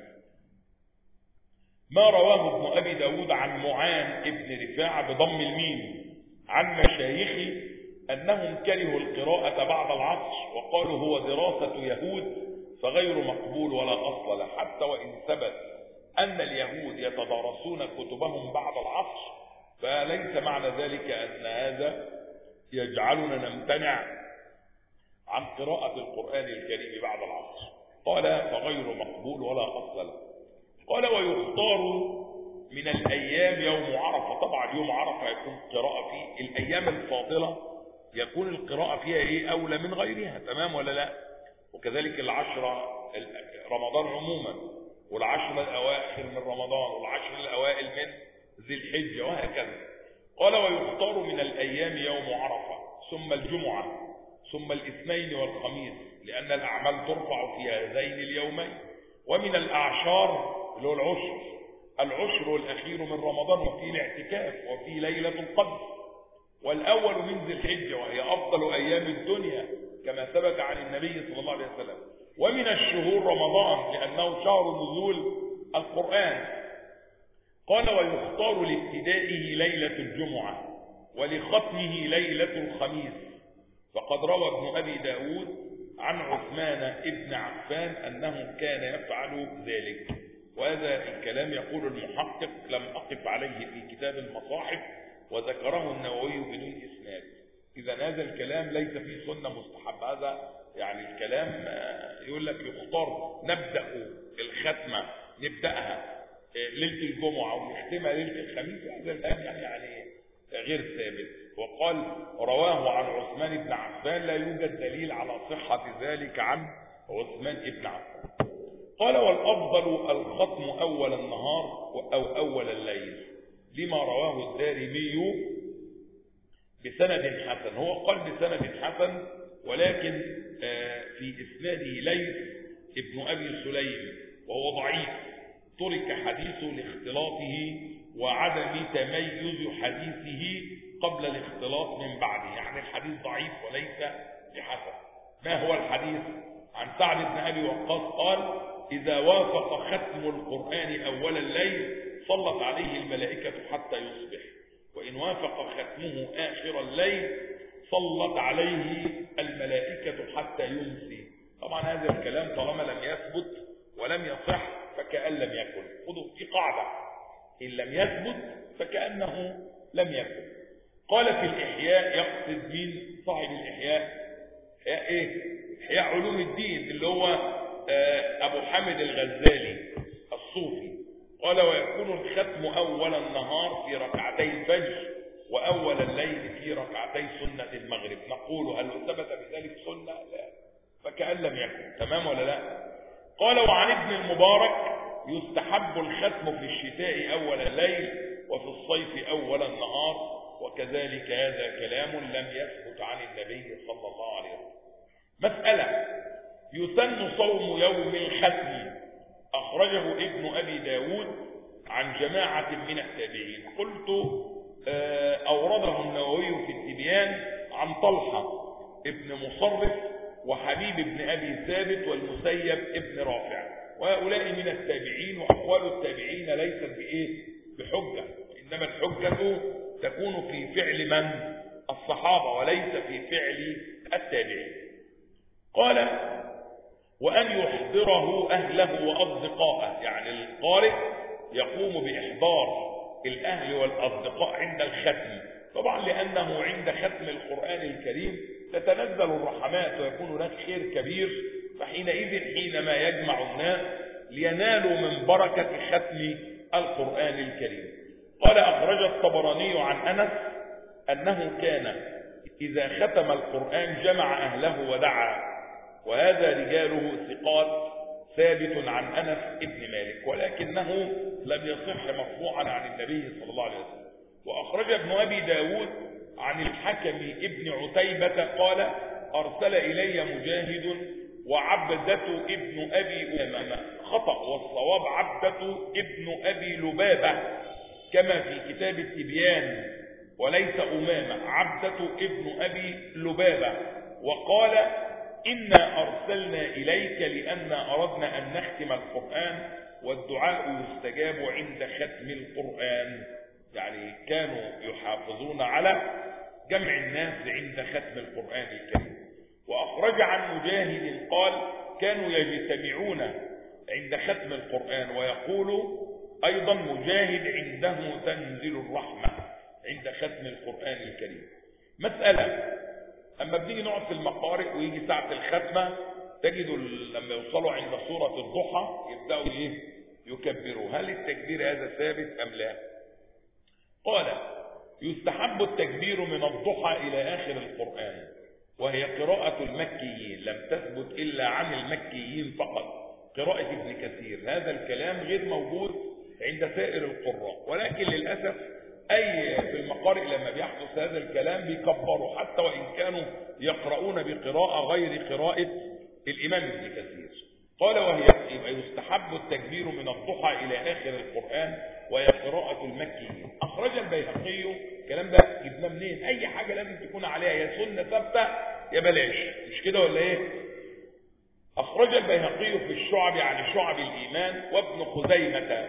ما رواه ابن أبي داود عن معان ابن رفاعة بضم الميم عن مشايخه أنهم كرهوا القراءة بعد العصر، وقالوا هو دراسة يهود فغير مقبول ولا أصل له، حتى وإن ثبت أن اليهود يتدارسون كتبهم بعد العصر، فليس معنى ذلك أن هذا يجعلنا نمتنع عن قراءة القرآن الكريم بعد العصر. قال: فغير مقبول ولا أصل له. قال: ويختار من الأيام يوم عرفة، طبعا يوم عرفة يكون قراءة فيه، الأيام الفاضلة يكون القراءة فيها أولى من غيرها، تمام ولا لا؟ وكذلك العشرة رمضان عموما، والعشر الأواخر من رمضان، والعشر الأوائل من ذي الحجة، وهكذا. قال: ويختار من الأيام يوم عرفة، ثم الجمعة، ثم الاثنين والخميس، لأن الأعمال ترفع في هذين اليومين. ومن الأعشار اللي هو العشر الأخير من رمضان، وفيه الاعتكاف، وفيه ليلة القدر، والأول من ذي الحجة، وهي أفضل أيام الدنيا كما ثبت عن النبي صلى الله عليه وسلم. ومن الشهور رمضان لأنه شهر نزول القرآن. قال: ويختار لابتدائه ليلة الجمعة، ولختمه ليلة الخميس، فقد روى ابن أبي داود عن عثمان ابن عفان أنه كان يفعل ذلك. وهذا الكلام يقول المحقق لم أقف عليه في كتاب المصاحف، وذكره النووي بدون إسناد. إذا هذا الكلام ليس فيه سنة مستحب، هذا يعني الكلام يقول لك يختار، نبدأ الختمة نبدأها ليلة الجمعة ونختمها ليلة الخميس، هذا الكلام يعني غير ثابت. وقال: رواه عن عثمان بن عفان، لا يوجد دليل على صحة ذلك عن عثمان بن عفان. قال: والأفضل الختم أول النهار أو أول الليل، لما رواه الدارمي بسند حسن. هو قال بسند حسن، ولكن في إسناده ليث ابن أبي سليم وهو ضعيف، ترك حديثه لاختلاطه وعدم تميز حديثه قبل الاختلاط من بعده، يعني الحديث ضعيف وليس بحسن. ما هو الحديث؟ عن سعد بن أبي وقاص قال: إذا وافق ختم القرآن أول الليل صلت عليه الملائكة حتى يصبح، وإن وافق ختمه آخر الليل صلت عليه الملائكة حتى يمسي. طبعا هذا الكلام طالما لم يثبت ولم يصح فكأن لم يكن. خذوا في قاعدة، إن لم يثبت فكأنه لم يكن. قال في الإحياء، يقصد من صاحب الإحياء، إحياء إيه؟ إحياء علوم الدين اللي هو أبو حامد الغزالي الصوفي. قال ويكون الختم أول النهار في ركعتي الفجر وأول الليل في ركعتي سنة المغرب. نقول هل ثبت بذلك سنة؟ لا، فكأن لم يكن. تمام ولا لا؟ قال وعن ابن المبارك يستحب الختم في الشتاء أول الليل وفي الصيف أول النهار، وكذلك هذا كلام لم يثبت عن النبي صلى الله عليه وسلم. مسألة: يسن صوم يوم الختم. أخرجه ابن أبي داود عن جماعة من التابعين. قلت أورده النووي في التبيان عن طلحة ابن مصرف وحبيب ابن أبي ثابت والمسيب ابن رافع، وهؤلاء من التابعين، وأقوال التابعين ليست بحجة، إنما الحجة تكون في فعل من؟ الصحابة، وليس في فعل التابعين. قال وأن يحضره أهله وأصدقائه، يعني القارئ يقوم بإحضار الأهل والأصدقاء عند الختم، طبعا لأنه عند ختم القرآن الكريم تتنزل الرحمات ويكون هناك خير كبير، فحينئذ حينما يجمع الناس لينالوا من بركة ختم القرآن الكريم. قال أخرج الطبراني عن أنس أنه كان إذا ختم القرآن جمع أهله ودعا، وهذا رجاله ثقات ثابت عن أنس ابن مالك، ولكنه لم يصح مرفوعا عن النبي صلى الله عليه وسلم. وأخرج ابن أبي داود عن الحكم ابن عتيبة قال أرسل إلي مجاهد وعبدة ابن أبي أمامة، خطأ والصواب عبدة ابن أبي لبابة كما في كتاب التبيان وليس أمامة، عبدة ابن أبي لبابة. وقال إنا أرسلنا إليك لأننا أردنا أن نختم القرآن والدعاء يستجاب عند ختم القرآن، يعني كانوا يحافظون على جمع الناس عند ختم القرآن الكريم. وأخرج عن مجاهد قال كانوا يجتمعون عند ختم القرآن، ويقول أيضا مجاهد عنده تنزل الرحمة عند ختم القرآن الكريم. مسألة: أما بنيجي نقعد في المقارئ ويجي ساعة الختمة تجدوا لما يوصلوا عند سورة الضحى يبدأوا يكبروا، هل التكبير هذا ثابت أم لا؟ قال يستحب التكبير من الضحى إلى آخر القرآن، وهي قراءة المكيين، لم تثبت إلا عن المكيين فقط، قراءة ابن كثير. هذا الكلام غير موجود عند سائر القراء، ولكن للأسف أي في المقارئ لما بيحدث هذا الكلام بيكبروا حتى وإن كانوا يقرؤون بقراءة غير قراءة الإمام ابن كثير. قال وهي يبقى يستحب التكبير من الضحى إلى آخر القرآن وهي قراءة المكيين. أخرج البيهقي، الكلام ده جبناه منين؟ أي حاجة لازم تكون عليها يا سنة ثابتة يا بلاش، مش كده ولا إيه؟ أخرج البيهقي في الشعب عن شعب الإيمان وابن خزيمة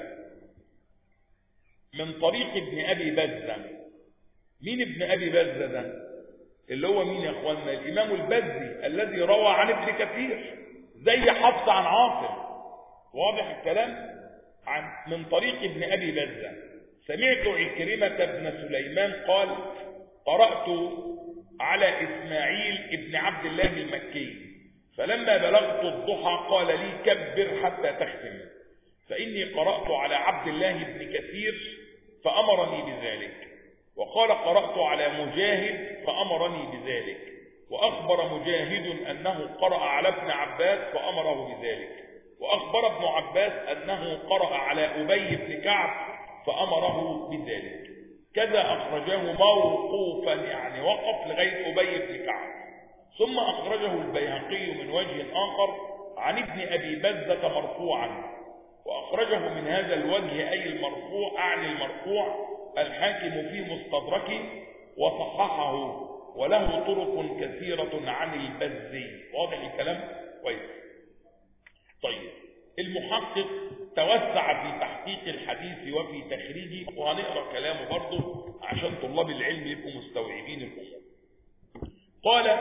من طريق ابن أبي بزة. مين ابن أبي بزة ده؟ اللي هو مين يا أخواننا؟ الإمام البزي الذي روى عن ابن كثير زي حفص عن عاصم، واضح الكلام؟ من طريق ابن أبي بزة سمعت عكرمة بن سليمان قال قرأت على إسماعيل ابن عبد الله المكي، فلما بلغت الضحى قال لي كبر حتى تختم، فإني قرأت على عبد الله بن كثير فأمرني بذلك، وقال قرأت على مجاهد فأمرني بذلك، وأخبر مجاهد أنه قرأ على ابن عباس فأمره بذلك، وأخبر ابن عباس أنه قرأ على أبي بن كعب فأمره بذلك. كذا أخرجه موقوفا، يعني وقف لغاية أبي بن كعب. ثم أخرجه البيهقي من وجه آخر عن ابن أبي بزة مرفوعا، وأخرجه من هذا الوجه أي المرفوع، أعني المرفوع الحاكم في مستدركه وصححه، وله طرق كثيرة عن البزي. واضح الكلام؟ كويس. طيب المحقق توسع في تحقيق الحديث وفي تخريجه، وهنقرأ كلامه برضه عشان طلاب العلم يبقوا مستوعبين الأمور. قال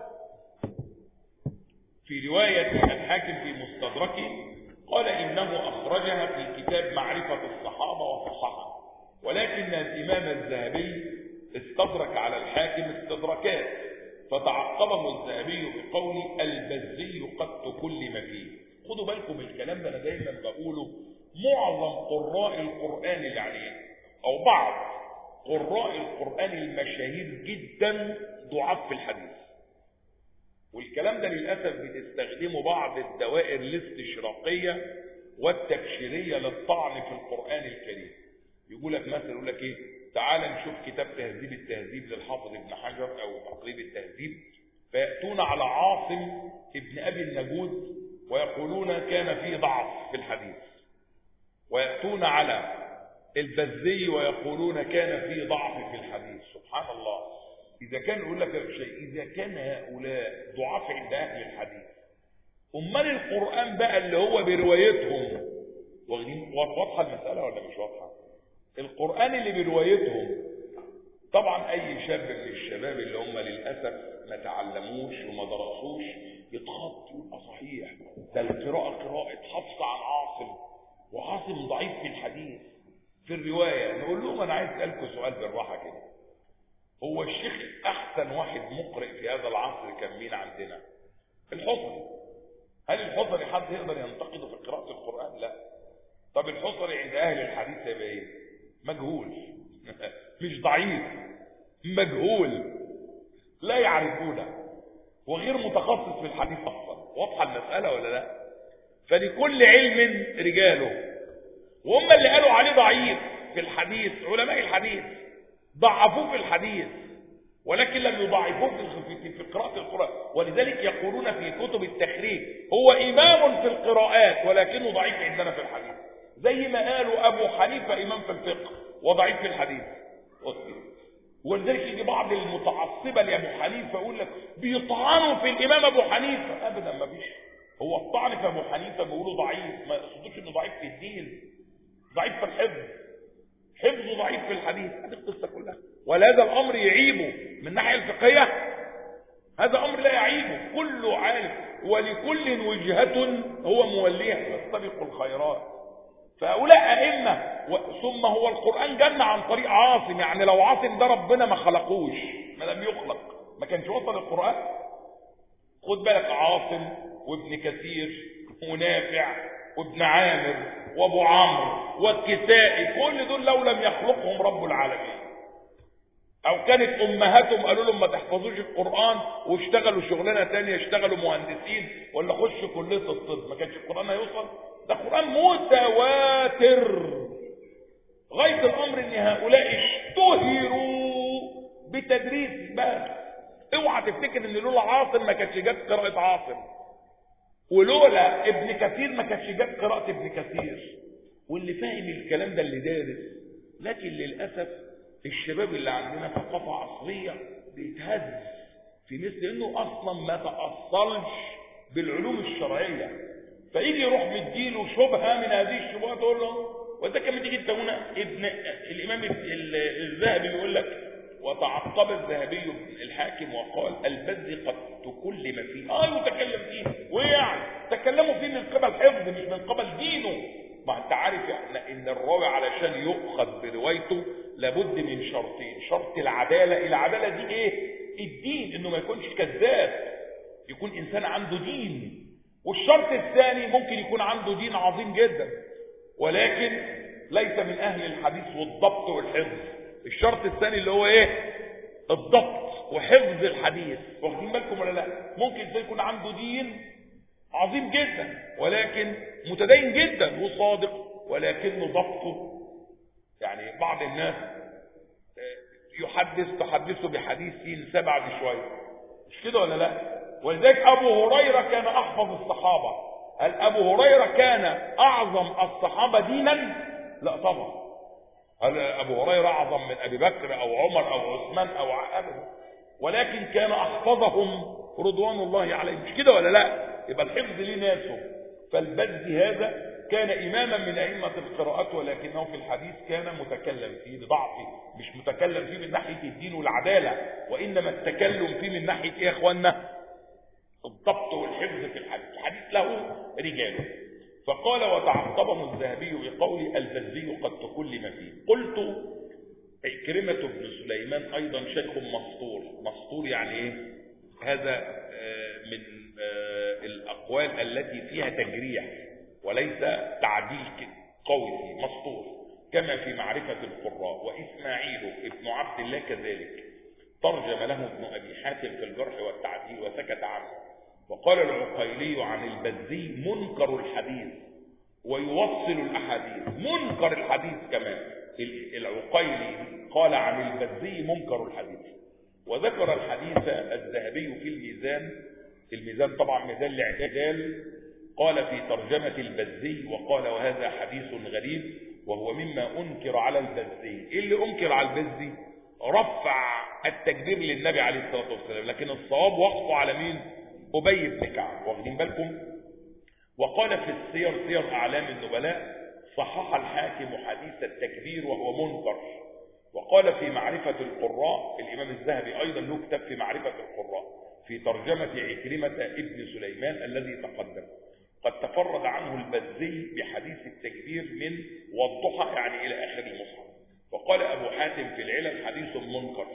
في رواية الحاكم في مستدركه، قال إنه أخرجها في كتاب معرفة الصحابة وصححها، ولكن الإمام الذهبي استدرك على الحاكم استدراكات، فتعقبه الذهبي بقول البزي قد تكلم فيه. خدوا بالكم الكلام ده، أنا دايما بقوله، معظم قراء القرآن يعني أو بعض قراء القرآن المشاهير جدا ضعاف في الحديث، والكلام ده للأسف بتستخدمه بعض الدوائر الاستشراقية والتبشيرية للطعن في القرآن الكريم. يقول لك مثلا، يقول لك ايه، تعال نشوف كتاب تهذيب التهذيب للحافظ ابن حجر او تقريب التهذيب، فيأتون على عاصم ابن ابي النجود ويقولون كان فيه ضعف في الحديث، ويأتون على البزي ويقولون كان فيه ضعف في الحديث. سبحان الله. إذا كان يقول لك شيء، إذا كان هؤلاء ضعاف عند أهل الحديث، أمال القرآن بقى اللي هو بروايتهم، واضحة المسألة ولا مش واضحة؟ القرآن اللي بروايتهم، طبعا أي شاب من الشباب اللي هم للأسف ما تعلموش وما درسوش يتخط يبقى صحيح، ده القراءة قراءة حفص عن عاصم، وعاصم ضعيف في الحديث في الرواية. نقول لهم أنا عايز أسألكم سؤال بالراحة كده، هو الشيخ أحسن واحد مقرئ في هذا العصر كان مين عندنا؟ الحصري. هل الحصري حد يقدر ينتقده في قراءة القرآن؟ لا. طب الحصري عند أهل الحديث يبقى إيه؟ مجهول. مش ضعيف، مجهول، لا يعرفونه، وغير متخصص في الحديث أصلا. واضحة المسألة ولا لا؟ فلكل علم رجاله، وهم اللي قالوا عليه ضعيف في الحديث علماء الحديث، ضعفوه في الحديث ولكن لم يضعفوه في قراءة القرآن، ولذلك يقولون في كتب التخريج هو إمام في القراءات ولكنه ضعيف عندنا في الحديث، زي ما قالوا أبو حنيفة إمام في الفقه وضعيف في الحديث. ولذلك يجي بعض المتعصبة لأبو حنيفة يقول لك بيطعنوا في الإمام أبو حنيفة. أبدا ما فيش، هو الطعن في أبو حنيفة بيقولوا ضعيف، ما يقصدوش إنه ضعيف في الدين، ضعيف في الحفظ، حفظه ضعيف في الحديث. هذه القصة كلها. ولا هذا الأمر يعيبه من الناحية الفقهية، هذا أمر لا يعيبه، كله عالم ولكل وجهة هو موليها، فاستبقوا الخيرات. فهؤلاء أئمة. ثم هو القرآن جنة عن طريق عاصم، يعني لو عاصم ده ربنا ما خلقوش، ما لم يخلق ما كانش وصل القرآن. خد بالك، عاصم وابن كثير ونافع وابن عامر وابو عمرو والكسائي، كل دول لو لم يخلقهم رب العالمين، او كانت امهاتهم قالوا لهم ما تحفظوش القرآن واشتغلوا شغلانه ثانيه، اشتغلوا مهندسين ولا خشوا كليه الطب، ما كانش القرآن هيوصل. ده قرآن متواتر غايه الامر ان هؤلاء اشتهروا بتدريس بس. اوعى تفتكر ان لولا عاصم ما كانتش جت قراءه عاصم، ولولا ابن كثير ما كانتش جت قراءه ابن كثير. واللي فاهم الكلام ده اللي دارس. لكن للاسف الشباب اللي عندنا ثقافه عصريه بيتهز في مثل انه اصلا ما تاصلش بالعلوم الشرعيه، فيجي يروح مديله شبهه من هذه الشبهات تقول له. وده كما تيجي تقولنا ابن الامام الذهبي يقول لك وتعقب الذهبي الحاكم وقال البزي قد تكلم فيه. يتكلم فيه، ويعني تكلموا فيه من قبل حفظ مش من قبل دينه. ما انت عارف يعني ان الراوي علشان يؤخذ بروايته لابد من شرطين، شرط العداله. العداله دي ايه؟ الدين، انه ما يكونش كذاب، يكون انسان عنده دين. والشرط الثاني ممكن يكون عنده دين عظيم جدا ولكن ليس من اهل الحديث والضبط والحفظ. الشرط الثاني اللي هو ايه؟ الضبط وحفظ الحديث. واخدين بالكم ولا لا؟ ممكن يكون عنده دين عظيم جدا ولكن متدين جدا وصادق، ولكنه ضبطه يعني بعض الناس تحدثه بحديث ينسى بعد شويه، مش كده ولا لا؟ ولذلك ابو هريره كان احفظ الصحابه. هل ابو هريره كان اعظم الصحابه دينا؟ لا طبعا. هل ابو هريره اعظم من ابي بكر او عمر او عثمان او ابدا؟ ولكن كان احفظهم رضوان الله عليهم، مش كده ولا لا؟ يبقى الحفظ ليه ناسه فالبزي هذا كان إماما من أئمة القراءات، ولكنه في الحديث كان متكلم فيه بضعفه، مش متكلم فيه من ناحية الدين والعدالة، وإنما التكلم فيه من ناحية إيه يا إخوانا؟ الضبط والحفظ في الحديث. الحديث له رجاله. فقال وتعقبه الذهبي بقول البزي قد تكلم فيه. قلت عكرمة بن سليمان أيضا شيخ مسطور. مسطور يعني إيه؟ هذا من الأقوال التي فيها تجريح وليس تعديل قوي فيه. مسطور كما في معرفة القراء. وإسماعيل ابن عبد الله كذلك ترجم له ابن أبي حاتم في الجرح والتعديل وسكت عنه. وقال العقيلي عن البزي منكر الحديث ويوصل الأحاديث. منكر الحديث كمان العقيلي قال عن البزي منكر الحديث. وذكر الحديث الذهبي في الميزان. الميزان طبعا ميزان الاعتدال. قال في ترجمة البزي وقال وهذا حديث غريب وهو مما أنكر على البزي. إيه اللي أنكر على البزي؟ رفع التكبير للنبي عليه الصلاة والسلام، لكن الصواب وقفه على مين؟ أبي بن كعب. واخدين بالكم؟ وقال في السير، سير أعلام النبلاء، صحح الحاكم حديث التكبير وهو منكر. وقال في معرفة القراء الإمام الذهبي أيضا له كتاب في معرفة القراء في ترجمة عكرمة ابن سليمان الذي تقدم، قد تفرد عنه البزي بحديث التكبير من والضحى يعني إلى آخر المصحف. وقال أبو حاتم في العلل حديث منكر.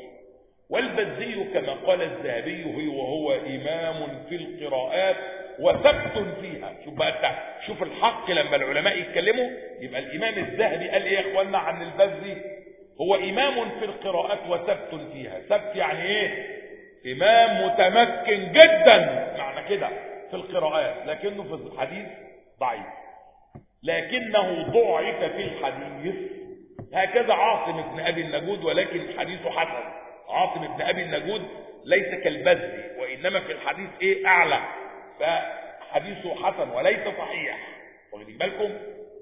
والبزي كما قال الذهبي وهو إمام في القراءات وثبت فيها. شوف بقى، شوف الحق لما العلماء يتكلموا يبقى الإمام الذهبي قال إيه يا إخواننا عن البزي؟ هو إمام في القراءات وثبت فيها. ثبت يعني إيه؟ إمام متمكن جدا معنى كده في القراءات، لكنه في الحديث ضعيف، لكنه ضعف في الحديث. هكذا عاصم بن أبي النجود، ولكن حديثه حسن. عاصم بن أبي النجود ليس كالبزي، وإنما في الحديث إيه؟ أعلى، فحديثه حسن وليس صحيح. واخدين بالكم؟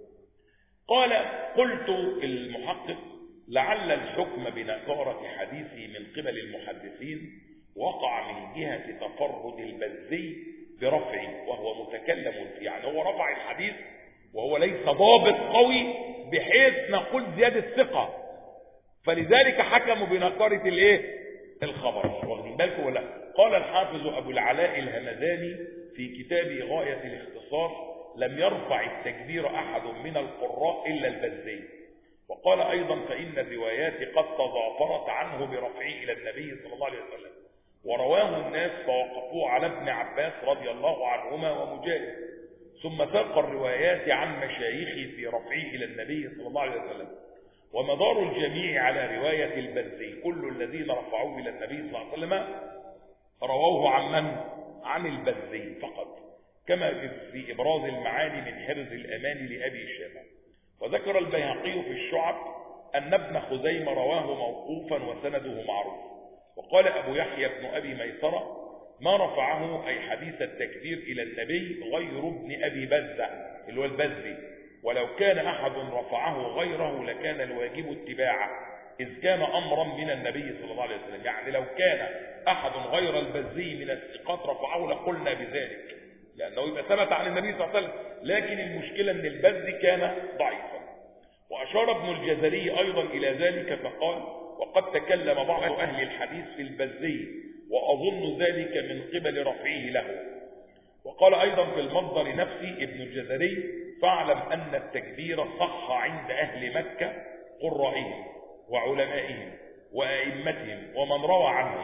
قال قلت المحقق لعل الحكم بنكارة حديثه من قبل المحدثين وقع من جهة تفرد البزي برفعه وهو متكلم فيه، يعني هو رفع الحديث وهو ليس ضابط قوي بحيث نقول زيادة ثقة، فلذلك حكموا بنكارة الايه؟ الخبر. واخدين بالكم ولا؟ قال الحافظ ابو العلاء الهمداني في كتابه غاية الاختصار لم يرفع التكبير احد من القراء الا البزي. وقال ايضا فان الروايات قد تضافرت عنه برفعه الى النبي صلى الله عليه وسلم، ورواه الناس فوقفوا على ابن عباس رضي الله عنهما ومجاهد، ثم ساق الروايات عن مشايخه في رفعه الى النبي صلى الله عليه وسلم. ومدار الجميع على رواية البزي، كل الذين رفعوه إلى النبي صلى الله عليه وسلم رووه عن من؟ عن البزي فقط، كما في إبراز المعاني من حرز الأمان لأبي شامة. وذكر البيهقي في الشعب أن ابن خزيمة رواه موقوفا وسنده معروف. وقال أبو يحيى بن أبي ميسرة ما رفعه أي حديث التكبير إلى النبي غير ابن أبي بزة اللي هو البزي، ولو كان أحد رفعه غيره لكان الواجب اتباعه إذ كان أمرا من النبي صلى الله عليه وسلم. يعني لو كان أحد غير البزي من الثقات رفعه لقلنا بذلك، لأنه يبقى ثبت عن النبي صلى الله عليه وسلم، لكن المشكلة أن البزي كان ضعيفا. وأشار ابن الجزري أيضا إلى ذلك فقال وقد تكلم بعض أهل الحديث في البزي وأظن ذلك من قبل رفعه له. وقال أيضا في المصدر نفسه ابن الجزري فاعلم أن التكبير صح عند أهل مكة قرائهم وعلمائهم وأئمتهم ومن روى عنهم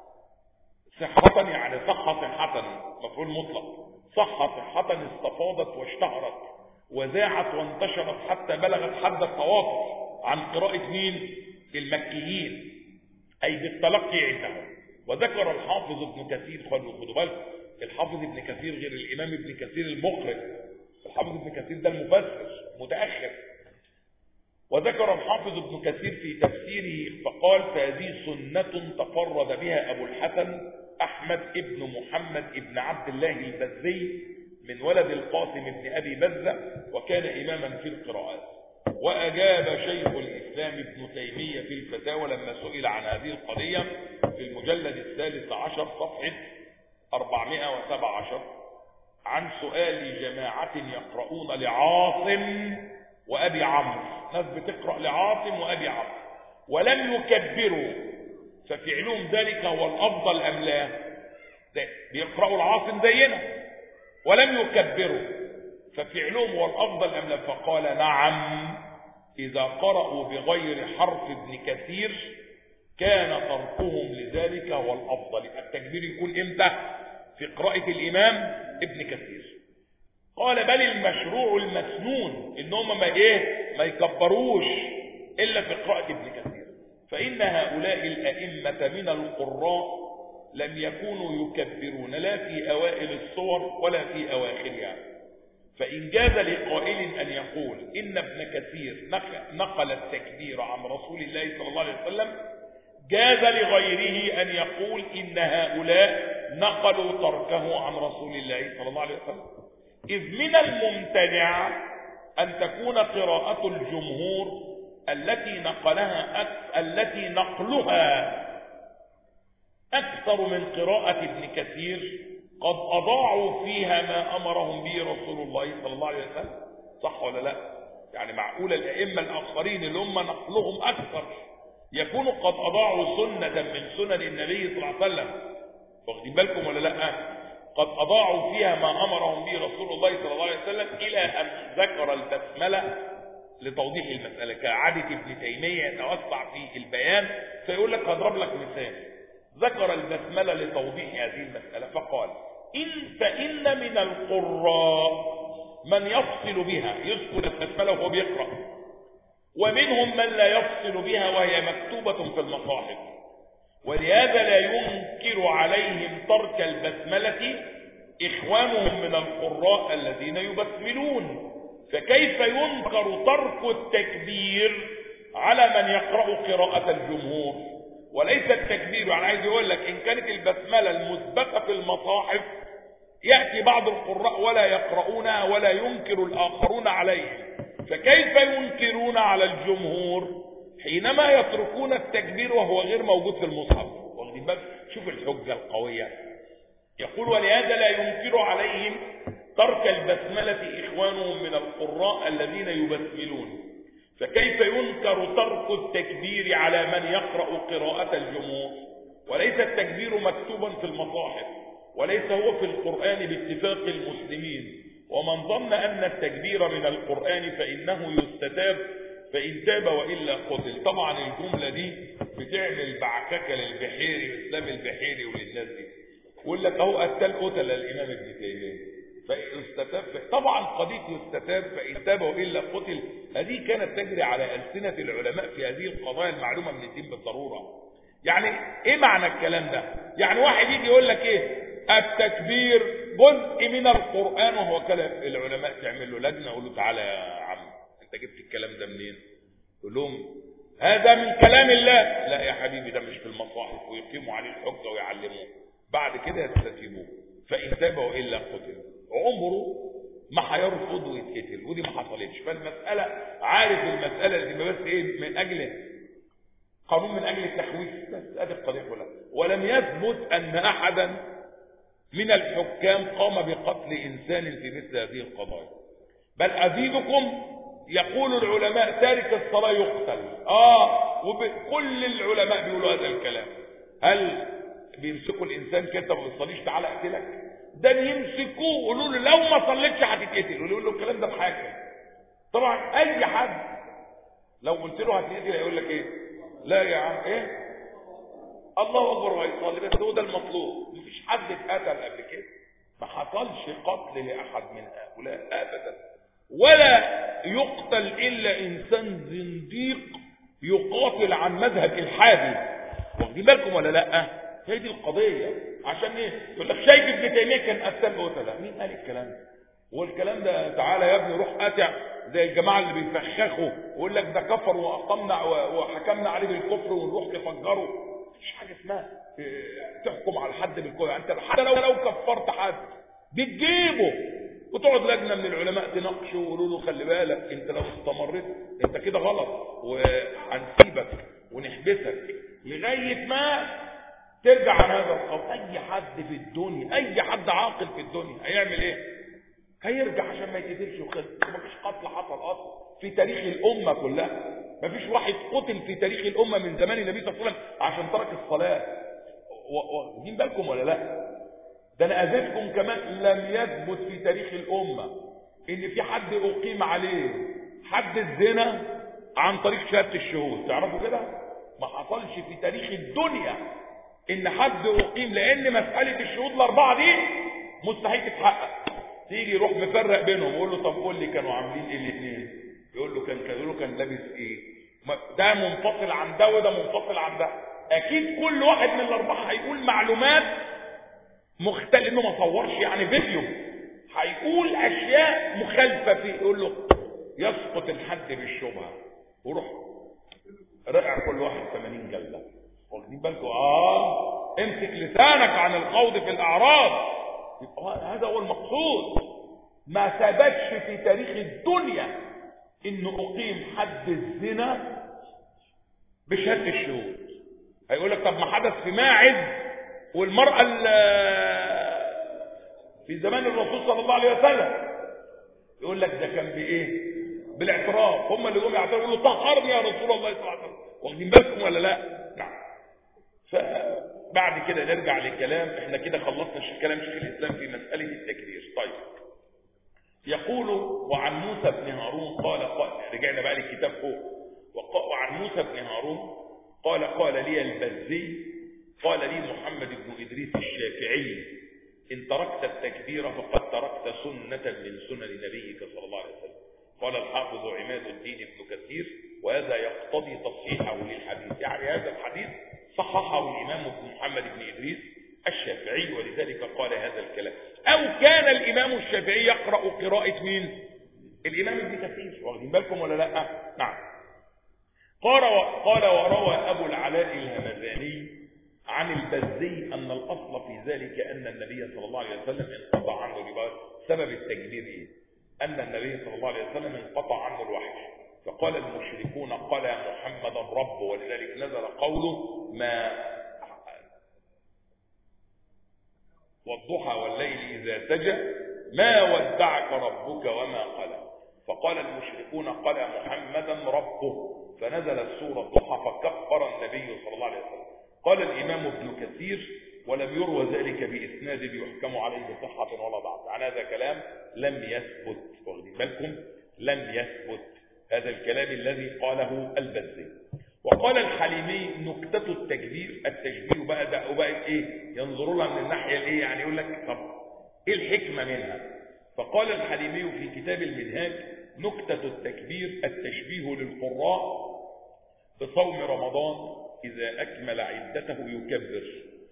صحة، يعني صحة مفعول مطلق، صحة استفاضت واشتهرت وذاعت وانتشرت حتى بلغت حد التواتر عن قراءة مين؟ المكيين، أي بالتلقي عندهم. وذكر الحافظ ابن كثير، خدوا بالكم الحافظ ابن كثير غير الإمام ابن كثير المقرئ، الحافظ ابن كثير ده المفسر متأخر. وذكر الحافظ ابن كثير في تفسيره فقال فهذه سنة تفرد بها أبو الحسن أحمد ابن محمد ابن عبد الله البزي من ولد القاسم ابن أبي بزة، وكان إماما في القراءات. وأجاب شيخ الإسلام ابن تيمية في الفتاوى لما سئل عن هذه القضية في المجلد 13 صفحة 417 عن سؤال جماعة يقرؤون لعاصم وأبي عمرو، ناس بتقرأ لعاصم وأبي عمرو ولم يكبروا، ففعلهم ذلك هو الأفضل أم لا؟ بيقرأوا العاصم زينا ولم يكبروا، ففعلهم هو الأفضل أم لا؟ فقال نعم، إذا قرأوا بغير حرف ابن كثير كان تركهم لذلك هو الأفضل. التكبير يكون إمتى؟ في قراءة الإمام ابن كثير. قال بل المشروع المسنون إنهم ما يكبروش إلا في قراءة ابن كثير، فإن هؤلاء الأئمة من القراء لم يكونوا يكبرون لا في أوائل الصور ولا في أواخرها. فإن جاز لقائل أن يقول إن ابن كثير نقل التكبير عن رسول الله صلى الله عليه وسلم، جاز لغيره أن يقول إن هؤلاء نقلوا تركه عن رسول الله صلى الله عليه وسلم، إذ من الممتنع أن تكون قراءة الجمهور التي نقلها أكثر من قراءة ابن كثير قد أضاعوا فيها ما أمرهم به رسول الله صلى الله عليه وسلم. صح ولا لا؟ يعني معقول الأئمة الآخرين اللي هم نقلهم أكثر يكونوا قد أضاعوا سنة من سنن النبي صلى الله عليه وسلم؟ واخدين بالكم ولا لا؟ قد أضاعوا فيها ما أمرهم به رسول الله صلى الله عليه وسلم، إلى أن ذكر البسملة لتوضيح المسألة. كعادة ابن تيمية يتوسع في البيان فيقول لك هضرب لك مثال، ذكر البسملة لتوضيح هذه المسألة فقال فإن من القراء من يفصل بها، يذكر البسملة وهو بيقرأ، ومنهم من لا يفصل بها وهي مكتوبة في المصاحف، ولهذا لا ينكر عليهم ترك البسملة إخوانهم من القراء الذين يبسملون. فكيف ينكر ترك التكبير على من يقرأ قراءة الجمهور؟ وليس التكبير، يعني عايز يقول لك إن كانت البسملة المثبتة في المصاحف يأتي بعض القراء ولا يقرؤونها ولا ينكر الآخرون عليهم، فكيف ينكرون على الجمهور حينما يتركون التكبير وهو غير موجود في المصحف؟ واخدين بالك؟ شوف الحجة القوية. يقول ولهذا لا ينكر عليهم ترك البسملة إخوانهم من القراء الذين يبسملون، فكيف ينكر ترك التكبير على من يقرأ قراءة الجمهور؟ وليس التكبير مكتوبا في المصاحف، وليس هو في القرآن باتفاق المسلمين، ومن ظن أن التكبير من القرآن فإنه يستتاب، فإن تاب وإلا قتل. طبعا الجملة دي بتعمل بعككة للبحيري وإسلام البحيري وللناس دي، يقول لك أهو قتل الإمام ابن تيمية فيستتاب. طبعا قضية يستتاب فإن تاب وإلا قتل هذه كانت تجري على ألسنة العلماء في هذه القضايا المعلومة من الدين بالضرورة. يعني إيه معنى الكلام ده؟ يعني واحد يجي يقول لك إيه؟ التكبير جزء من القرآن وهو كلام العلماء، تعمل له لجنة يقول له تعالى يا عم أنت جبت الكلام ده منين؟ يقول لهم هذا من كلام الله. لا يا حبيبي ده مش في المصاحف، ويقيموا عليه الحجة ويعلموه، بعد كده يستتيبوه. فإن تاب وإلا قتل، عمره ما هيرفض ويتقتل، ودي ما حصلتش. فالمسألة عارف المسألة دي بس ايه؟ من اجل قانون، من اجل التخويف بس، ادي القضية كلها. ولم يثبت ان احدا من الحكام قام بقتل انسان في مثل هذه القضايا. بل ازيدكم يقول العلماء تارك الصلاة يقتل. وكل العلماء بيقولوا هذا الكلام. هل بيمسكوا الانسان كده ما بيصليش تعالى اقتلك؟ ده يمسكوه يقولوا له لو ما صليتش هتتقتل، يقول له الكلام ده بحاجه. طبعا اي حد لو قلت له هتتقتل هيقول لك ايه؟ لا يا عم ايه؟ الله اكبر ويصلي، بس هو ده المطلوب. مفيش حد اتقتل قبل كده، ما حصلش قتل لاحد من هؤلاء ابدا، ولا يقتل الا انسان زنديق يقاتل عن مذهب الحادي. واخدين بالكم ولا لا؟ هي دي القضيه. عشان ايه؟ يقول لك شايف ابن تيميه كان قتل قتله. مين قال الكلام ده؟ والكلام ده تعالى يا ابني روح قاطع زي الجماعه اللي بيفخخوا ويقول لك ده كفر واقمنا وحكمنا عليه بالكفر ونروح نفجره. مفيش حاجه اسمها تحكم على حد بالكفر. انت حتى لو كفرت حد بتجيبه وتقعد لجنه من العلماء تناقشه ويقولوا له خلي بالك انت لو استمريت انت كده غلط وهنسيبك ونحبسك لغايه ما ترجع عن هذا القول. اي حد في الدنيا، اي حد عاقل في الدنيا هيعمل ايه؟ هيرجع عشان ما يتقتلش وخلص. مفيش قتل حصل اصلا في تاريخ الامه كلها، مفيش واحد قتل في تاريخ الامه من زمان النبي صلى الله عليه وسلم عشان ترك الصلاه. واخدين بالكم ولا لا؟ ده انا اذيتكم كمان، لم يثبت في تاريخ الامه ان في حد اقيم عليه حد الزنا عن طريق شهاده الشهود. تعرفوا كده؟ ما حصلش في تاريخ الدنيا ان حد اقيم، لان مساله الشهود الاربعه دي مستحيل تتحقق. تيجي يروح مفرق بينهم ويقول له طب قول لي كانوا عاملين ايه الاثنين، يقول له كان لابس ايه، ده منفصل عن ده وده منفصل عن ده. اكيد كل واحد من الاربعه هيقول معلومات مختلفه، انه ما صورش يعني فيديو، هيقول اشياء مخالفه فيه. يقول له يسقط الحد بالشبهه، وروح رقع كل واحد 80 جلده. واخدين بالكم؟ امسك لسانك عن الخوض في الاعراض. هذا هو المقصود. ما ثبتش في تاريخ الدنيا انه اقيم حد الزنا بشهاده الشهود. هيقول لك طب ما حدث في ماعز والمراه في زمان الرسول صلى الله عليه وسلم. يقول لك ده كان بايه؟ بالاعتراف. هم اللي جم يعترفوا يقولوا طهرني يا رسول الله صلى الله عليه وسلم. واخدين بالكم ولا لا؟ نعم. فبعد كده نرجع للكلام. احنا كده خلصنا كلام شيخ الاسلام في مساله التكرير. طيب، يقول وعن موسى بن هارون قال رجعنا بقى للكتاب فوق. وعن موسى بن هارون قال لي البزي قال لي محمد بن ادريس الشافعي ان تركت التكبير فقد تركت سنه من سنن نبيك صلى الله عليه وسلم. قال الحافظ عماد الدين ابن كثير وهذا يقتضي تصحيحه للحديث، يعني هذا الحديث صححه الامام محمد بن ادريس الشافعي ولذلك قال هذا الكلام. او كان الامام الشافعي يقرأ قراءة مين؟ الامام ابن كثير. واخدين بالكم ولا لا؟ نعم. قال وروى ابو العلاء الهمذاني عن البزي ان الاصل في ذلك ان النبي صلى الله عليه وسلم انقطع عنه الوحي. سبب التكبير ايه؟ ان النبي صلى الله عليه وسلم انقطع عنه الوحي، فقال المشركون قال محمد رب، ولذلك نزل قوله ما والضحى والليل إذا سجى ما ودعك ربك وما قلى. فقال المشركون قال محمدا ربه، فنزلت سورة الضحى فكفر النبي صلى الله عليه وسلم. قال الإمام ابن كثير ولم يروى ذلك بإسناد يحكم عليه بصحة ولا ضعف. عن هذا كلام لم يثبت. واخدين بالكم؟ لم يثبت هذا الكلام الذي قاله البزي. وقال الحليمي نكتة التكبير التشبيه بقى ده وبقت ايه؟ ينظروا لها من الناحيه الايه؟ يعني يقول لك طب ايه الحكمه منها؟ فقال الحليمي في كتاب المنهاج نكتة التكبير التشبيه للقراء بصوم رمضان اذا اكمل عدته يكبر،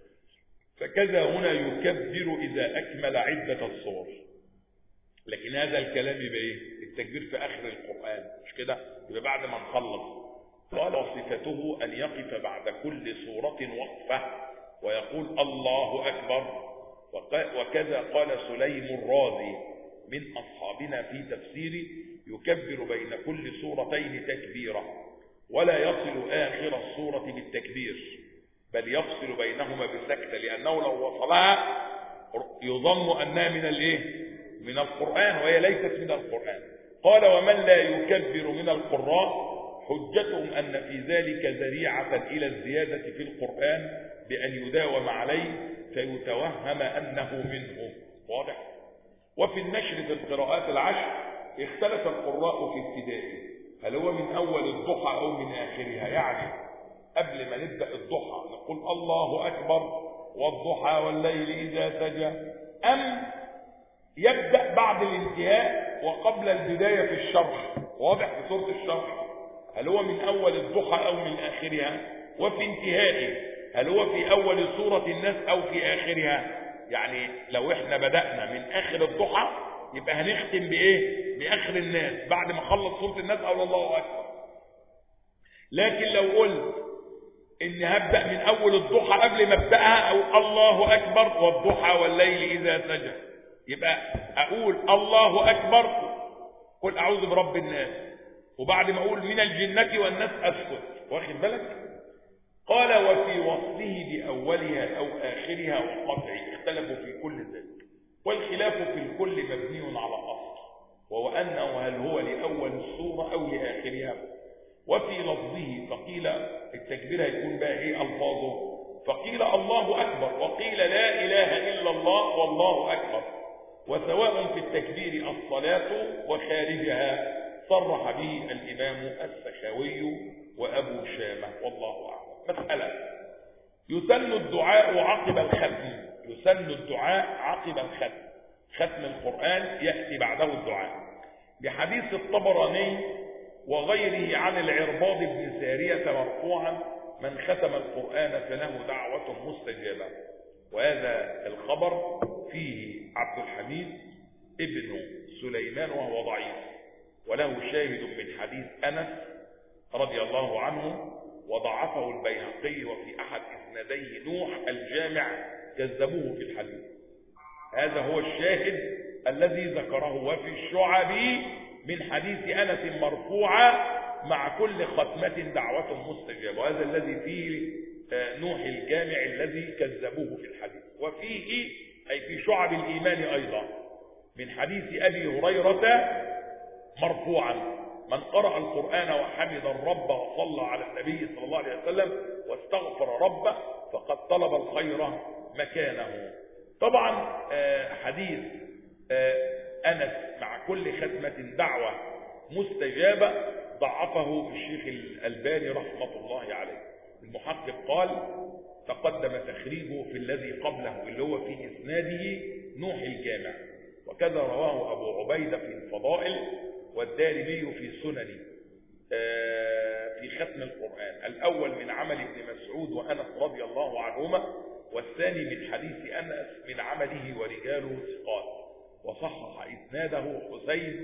فكذا هنا يكبر اذا اكمل عدة الصور. لكن هذا الكلام يبقى ايه؟ التكبير في اخر القرآن، مش كده؟ يبقى بعد ما نخلص. قال وصفته أن يقف بعد كل سورة وقفة ويقول الله أكبر. وكذا قال سليم الرازي من أصحابنا في تفسيره يكبر بين كل سورتين تكبيرة ولا يصل آخر السورة بالتكبير بل يفصل بينهما بسكتة، لأنه لو وصلها يظن أنها من الايه؟ من القرآن، وهي ليست من القرآن. قال ومن لا يكبر من القراء حجتهم أن في ذلك ذريعة إلى الزيادة في القرآن بأن يداوم عليه فيتوهم أنه منه. واضح؟ وفي النشر في القراءات العشر اختلف القراء في ابتدائه، هل هو من أول الضحى أو من آخرها؟ يعني قبل ما نبدأ الضحى نقول الله أكبر والضحى والليل إذا سجى، أم يبدأ بعد الانتهاء وقبل البداية في الشرح؟ واضح؟ في سورة الشرح هل هو من أول الضحى أو من آخرها؟ وفي انتهائه هل هو في أول سورة الناس أو في آخرها؟ يعني لو احنا بدأنا من آخر الضحى يبقى هنختم بإيه؟ بآخر الناس بعد ما خلص سورة الناس أو الله أكبر. لكن لو قلت إن هبدأ من أول الضحى قبل ما ابدأها أو الله أكبر والضحى والليل إذا سجى، يبقى أقول الله أكبر قل أعوذ برب الناس، وبعد ما أقول من الجنة والناس أسكت. واخد بالك؟ قال وفي وصله بأولها أو آخرها وقطعه اختلفوا في كل ذلك. والخلاف في الكل مبني على أصل، وهو أنه هل هو لأول السورة أو لآخرها. وفي لفظه فقيل التكبير هيكون بقى إيه ألفاظه؟ فقيل الله أكبر، وقيل لا إله إلا الله والله أكبر. وسواء في التكبير الصلاة وخارجها، صرح به الإمام السخاوي وأبو شامة والله أعلم. مسألة: يسن الدعاء عقب الختم. يسن الدعاء عقب الختم، ختم القرآن يأتي بعده الدعاء، بحديث الطبراني وغيره عن العرباض بن سارية مرفوعا: من ختم القرآن فله دعوة مستجابة. وهذا الخبر فيه عبد الحميد ابن سليمان وهو ضعيف، وله شاهد من حديث أنس رضي الله عنه، وضعفه البيهقي، وفي أحد إسناديه نوح الجامع كذبوه في الحديث. هذا هو الشاهد الذي ذكره. وفي الشعب من حديث أنس مرفوعة: مع كل ختمة دعوة مستجابة. وهذا الذي فيه نوح الجامع الذي كذبوه في الحديث. وفيه أي في شعب الإيمان أيضا من حديث أبي هريرة مرفوعا: من قرأ القرآن وحمد الرب وصلى على النبي صلى الله عليه وسلم واستغفر ربه فقد طلب الخير مكانه. طبعا حديث أنس مع كل ختمة دعوة مستجابة ضعفه الشيخ الألباني رحمة الله عليه. المحقق قال تقدم تخريجه في الذي قبله اللي هو في إسناده نوح الجامع، وكذا رواه أبو عبيدة في الفضائل، والدارمي في سنن في ختم القرآن. الأول من عمل ابن مسعود وأنس رضي الله عنهما، والثاني من حديث أنس من عمله ورجاله ثقات. وصحح إسناده حسين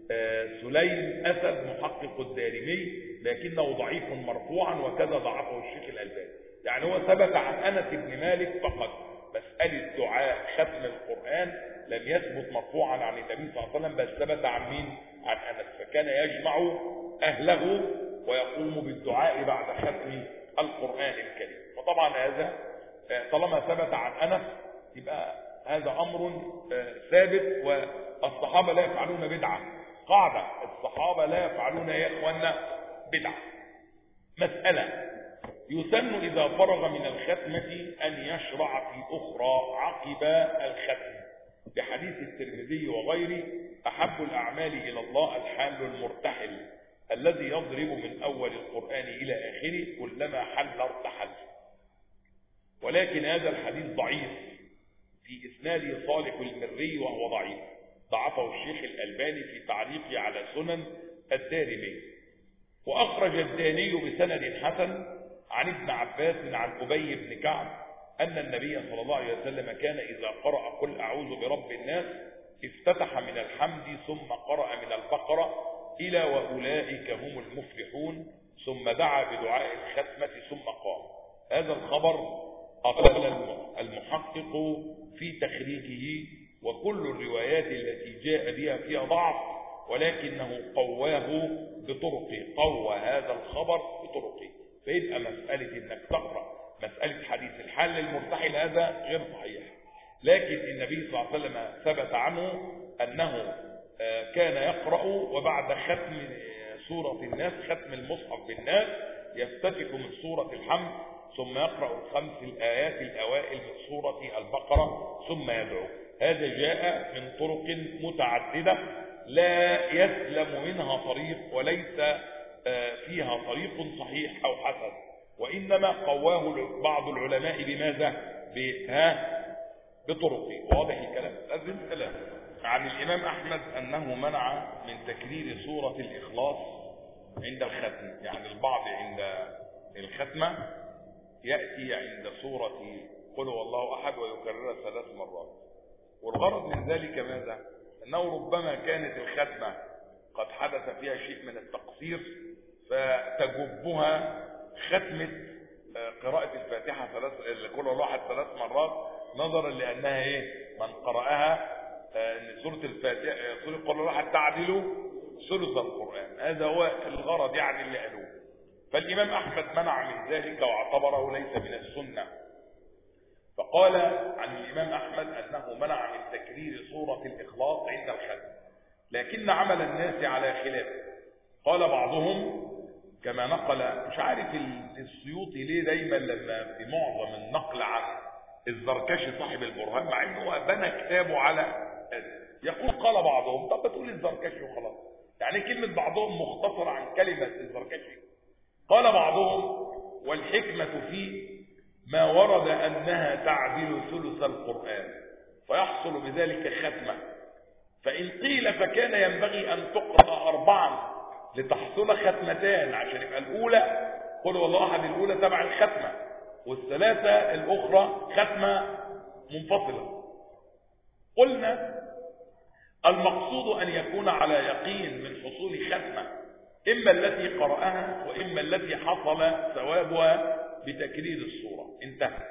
سليم أسد محقق الدارمي، لكنه ضعيف مرفوعا، وكذا ضعفه الشيخ الألباني. يعني هو ثبت عن أنس بن مالك فقط. مسألة دعاء ختم القرآن لم يثبت مرفوعا عن النبي صلى الله عليه وسلم، بل ثبت عن مين؟ عن أنس. فكان يجمع أهله ويقوم بالدعاء بعد ختم القرآن الكريم. وطبعا هذا طالما ثبت عن أنس يبقى هذا أمر ثابت، والصحابة لا يفعلون بدعة. قاعدة: الصحابة لا يفعلون يا إخوانا بدعة. مسألة: يسن إذا فرغ من الختمة أن يشرع في أخرى عقب الختم، بحديث الترمذي وغيره: أحب الأعمال إلى الله الحال المرتحل الذي يضرب من أول القرآن إلى آخره كلما حل ارتحل. ولكن هذا الحديث ضعيف، في إسناده صالح المري وهو ضعيف، ضعفه الشيخ الألباني في تعليقه على سنن الدارمي. وأخرج الداني بسند حسن عن ابن عباس عن أبي بن كعب أن النبي صلى الله عليه وسلم كان إذا قرأ قل أعوذ برب الناس افتتح من الحمد ثم قرأ من البقرة إلى وأولئك هم المفلحون، ثم دعا بدعاء الختمة ثم قام. هذا الخبر أقل المحقق في تخريجه، وكل الروايات التي جاء بها فيها ضعف، ولكنه قواه بطرقه، قوى هذا الخبر بطرقه. فيبقى مسألة انك تقرأ مسألة حديث الحل المرتحل هذا غير صحيح. لكن النبي صلى الله عليه وسلم ثبت عنه أنه كان يقرأ وبعد ختم سورة الناس، ختم المصحف بالناس، يفتتح من سورة الحمد ثم يقرأ الخمس الآيات الأوائل من سورة البقرة ثم يدعو. هذا جاء من طرق متعددة لا يسلم منها طريق، وليس فيها طريق صحيح أو حسن، وإنما قواه بعض العلماء بماذا؟ بطرقه. واضح الكلام؟ الكلام عن الإمام أحمد أنه منع من تكرير سورة الإخلاص عند الختم. يعني البعض عند الختمة يأتي عند سورة قل هو الله أحد ويكررها 3 مرات. والغرض من ذلك ماذا؟ أنه ربما كانت الختمة قد حدث فيها شيء من التقصير، فتجبها ختمة قراءة الفاتحة قل هو الله أحد 3 مرات، نظرا لأنها من قرأها ان سورة الفاتحة سورة قل هو الله أحد تعدل ثلث القرآن. هذا هو الغرض يعني اللي قالوه. فالإمام أحمد منع من ذلك واعتبره ليس من السنة. فقال عن الإمام أحمد أنه منع من تكرير سورة الإخلاص عند الختم، لكن عمل الناس على خلافه. قال بعضهم كما نقل، مش عارف السيوطي ليه دايما لما في معظم النقل عن الزركشي صاحب البرهان، مع انه بنى كتابه على يقول قال بعضهم، طب بتقول الزركشي وخلاص، يعني كلمة بعضهم مختصرة عن كلمة الزركشي. قال بعضهم والحكمة في ما ورد أنها تعدل ثلث القرآن فيحصل بذلك ختمة، فإن قيل فكان ينبغي أن تقرأ 4 لتحصل ختمتان، عشان يبقى الأولى قل والله أحد الأولى تبع الختمة، والثلاثة الأخرى ختمة منفصلة. قلنا المقصود أن يكون على يقين من حصول ختمة، إما التي قرأها وإما التي حصل ثوابها بتكرير الصورة. انتهى.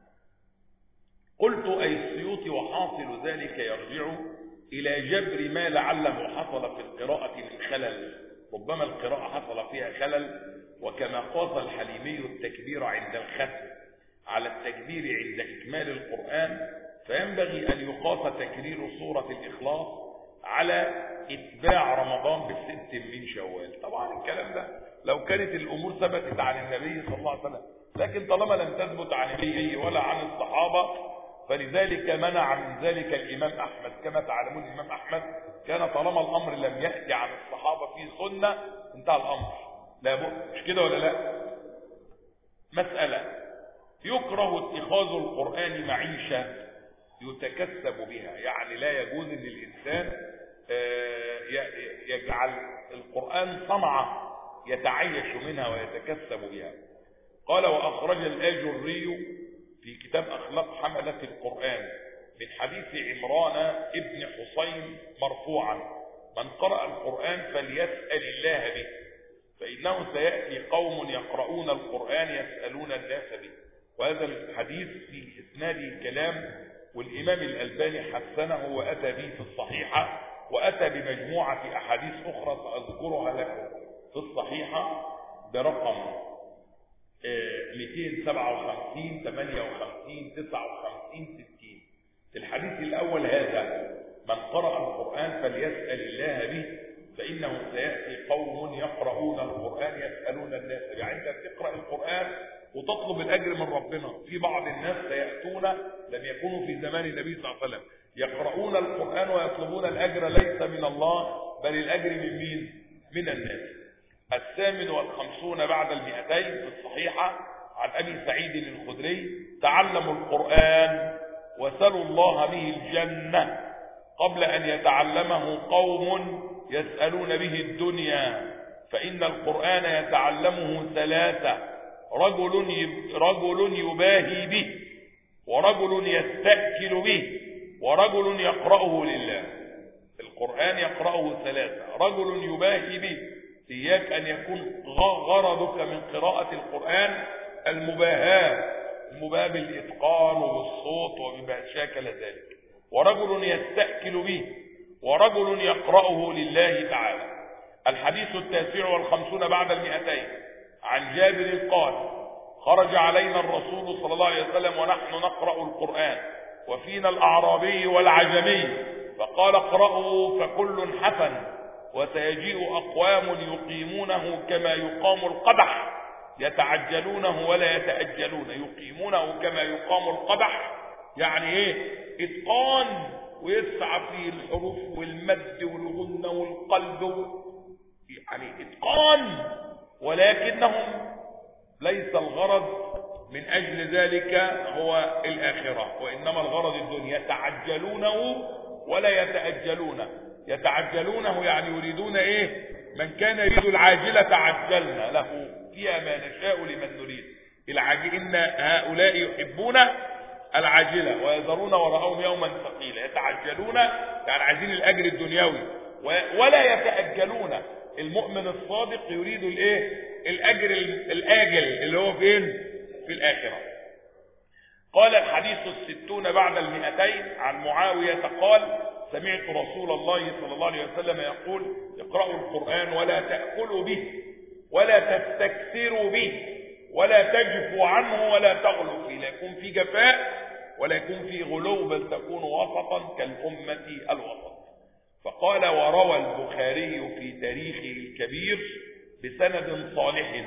قلت أي السيوطي وحاصل ذلك يرجع إلى جبر ما لعله حصل في القراءة من خلل، ربما القراءة حصل فيها خلل، وكما قاس الحليمي التكبير عند الختم على التكبير عند إكمال القرآن، فينبغي أن يقاس تكرير سورة الإخلاص على اتباع رمضان ب6 من شوال. طبعا الكلام ده لو كانت الأمور ثبتت عن النبي صلى الله عليه وسلم، لكن طالما لم تثبت عن النبي ولا عن الصحابة، فلذلك منع من ذلك الإمام أحمد. كما تعلمون الإمام أحمد كان طالما الأمر لم يأتي عن الصحابة في سنة انتهى الأمر، لا بد، مش كده ولا لا؟ مسألة: يكره اتخاذ القرآن معيشة يتكسب بها، يعني لا يجوز ان الإنسان يجعل القرآن صنعة يتعيش منها ويتكسب بها. قال: وأخرج الآجري في كتاب أخلاق حملة القرآن من حديث عمران ابن حسين مرفوعا: من قرأ القرآن فليسأل الله به، فإنه سيأتي قوم يقرؤون القرآن يسألون الناس به. وهذا الحديث في إسناده كلام، والإمام الألباني حسنه وأتى به في الصحيحة، وأتى بمجموعة أحاديث أخرى سأذكرها لكم في الصحيحة برقم 257 58 59 60. الحديث الأول هذا: من قرأ القرآن فليسأل الله به فإنه سيأتي قوم يقرؤون القرآن يسألون الناس به. يعني أنت تقرأ القرآن وتطلب الأجر من ربنا. في بعض الناس سيأتون، لم يكونوا في زمان النبي صلى الله عليه وسلم، يقرؤون القرآن ويطلبون الأجر ليس من الله بل الأجر من مين؟ من الناس. 58 بعد 200 في الصحيحة عن أبي سعيد الخدري: تعلموا القرآن وسلوا الله به الجنة قبل أن يتعلمه قوم يسألون به الدنيا، فإن القرآن يتعلمه 3: رجل يباهي به، ورجل يستأكل به، ورجل يقرأه لله. القرآن يقرأه 3: رجل يباهي به، إياك أن يكون غرضك من قراءة القرآن المباهاة بالإتقان وبالصوت وبما شاكل ذلك. ورجل يستأكل به، ورجل يقرأه لله تعالى. الحديث 59 بعد 200 عن جابر قال: خرج علينا الرسول صلى الله عليه وسلم ونحن نقرأ القرآن وفينا الأعرابي والعجمي، فقال: اقرأوا فكل حسن، وسيجيء أقوام يقيمونه كما يقام القدح يتعجلونه ولا يتأجلون. يقيمونه كما يقام القدح يعني ايه؟ اتقان، ويسعى في الحروف والمد والغنة والقلب، يعني اتقان، ولكنهم ليس الغرض من أجل ذلك هو الآخرة، وإنما الغرض الدنيا. يتعجلونه ولا يتأجلون. يتعجلونه يعني يريدون ايه؟ من كان يريد العاجلة تعجلنا له فيها ما نشاء لمن نريد. إن هؤلاء يحبون العاجلة ويذرون وراءهم يوما ثقيلا. يتعجلون يعني عايزين الأجر الدنيوي، ولا يتأجلون. المؤمن الصادق يريد الايه؟ الأجر الآجل اللي هو فين؟ في الآخرة. قال: الحديث 60 بعد 200 عن معاوية قال: سمعت رسول الله صلى الله عليه وسلم يقول: اقرأوا القرآن ولا تأكلوا به ولا تستكثروا به ولا تجفوا عنه ولا تغلوا فيه. لا يكون في جفاء ولا يكون فيه غلو، بل تكون وسطا كالأمة الوسط. فقال: وروى البخاري في تاريخه الكبير بسند صالح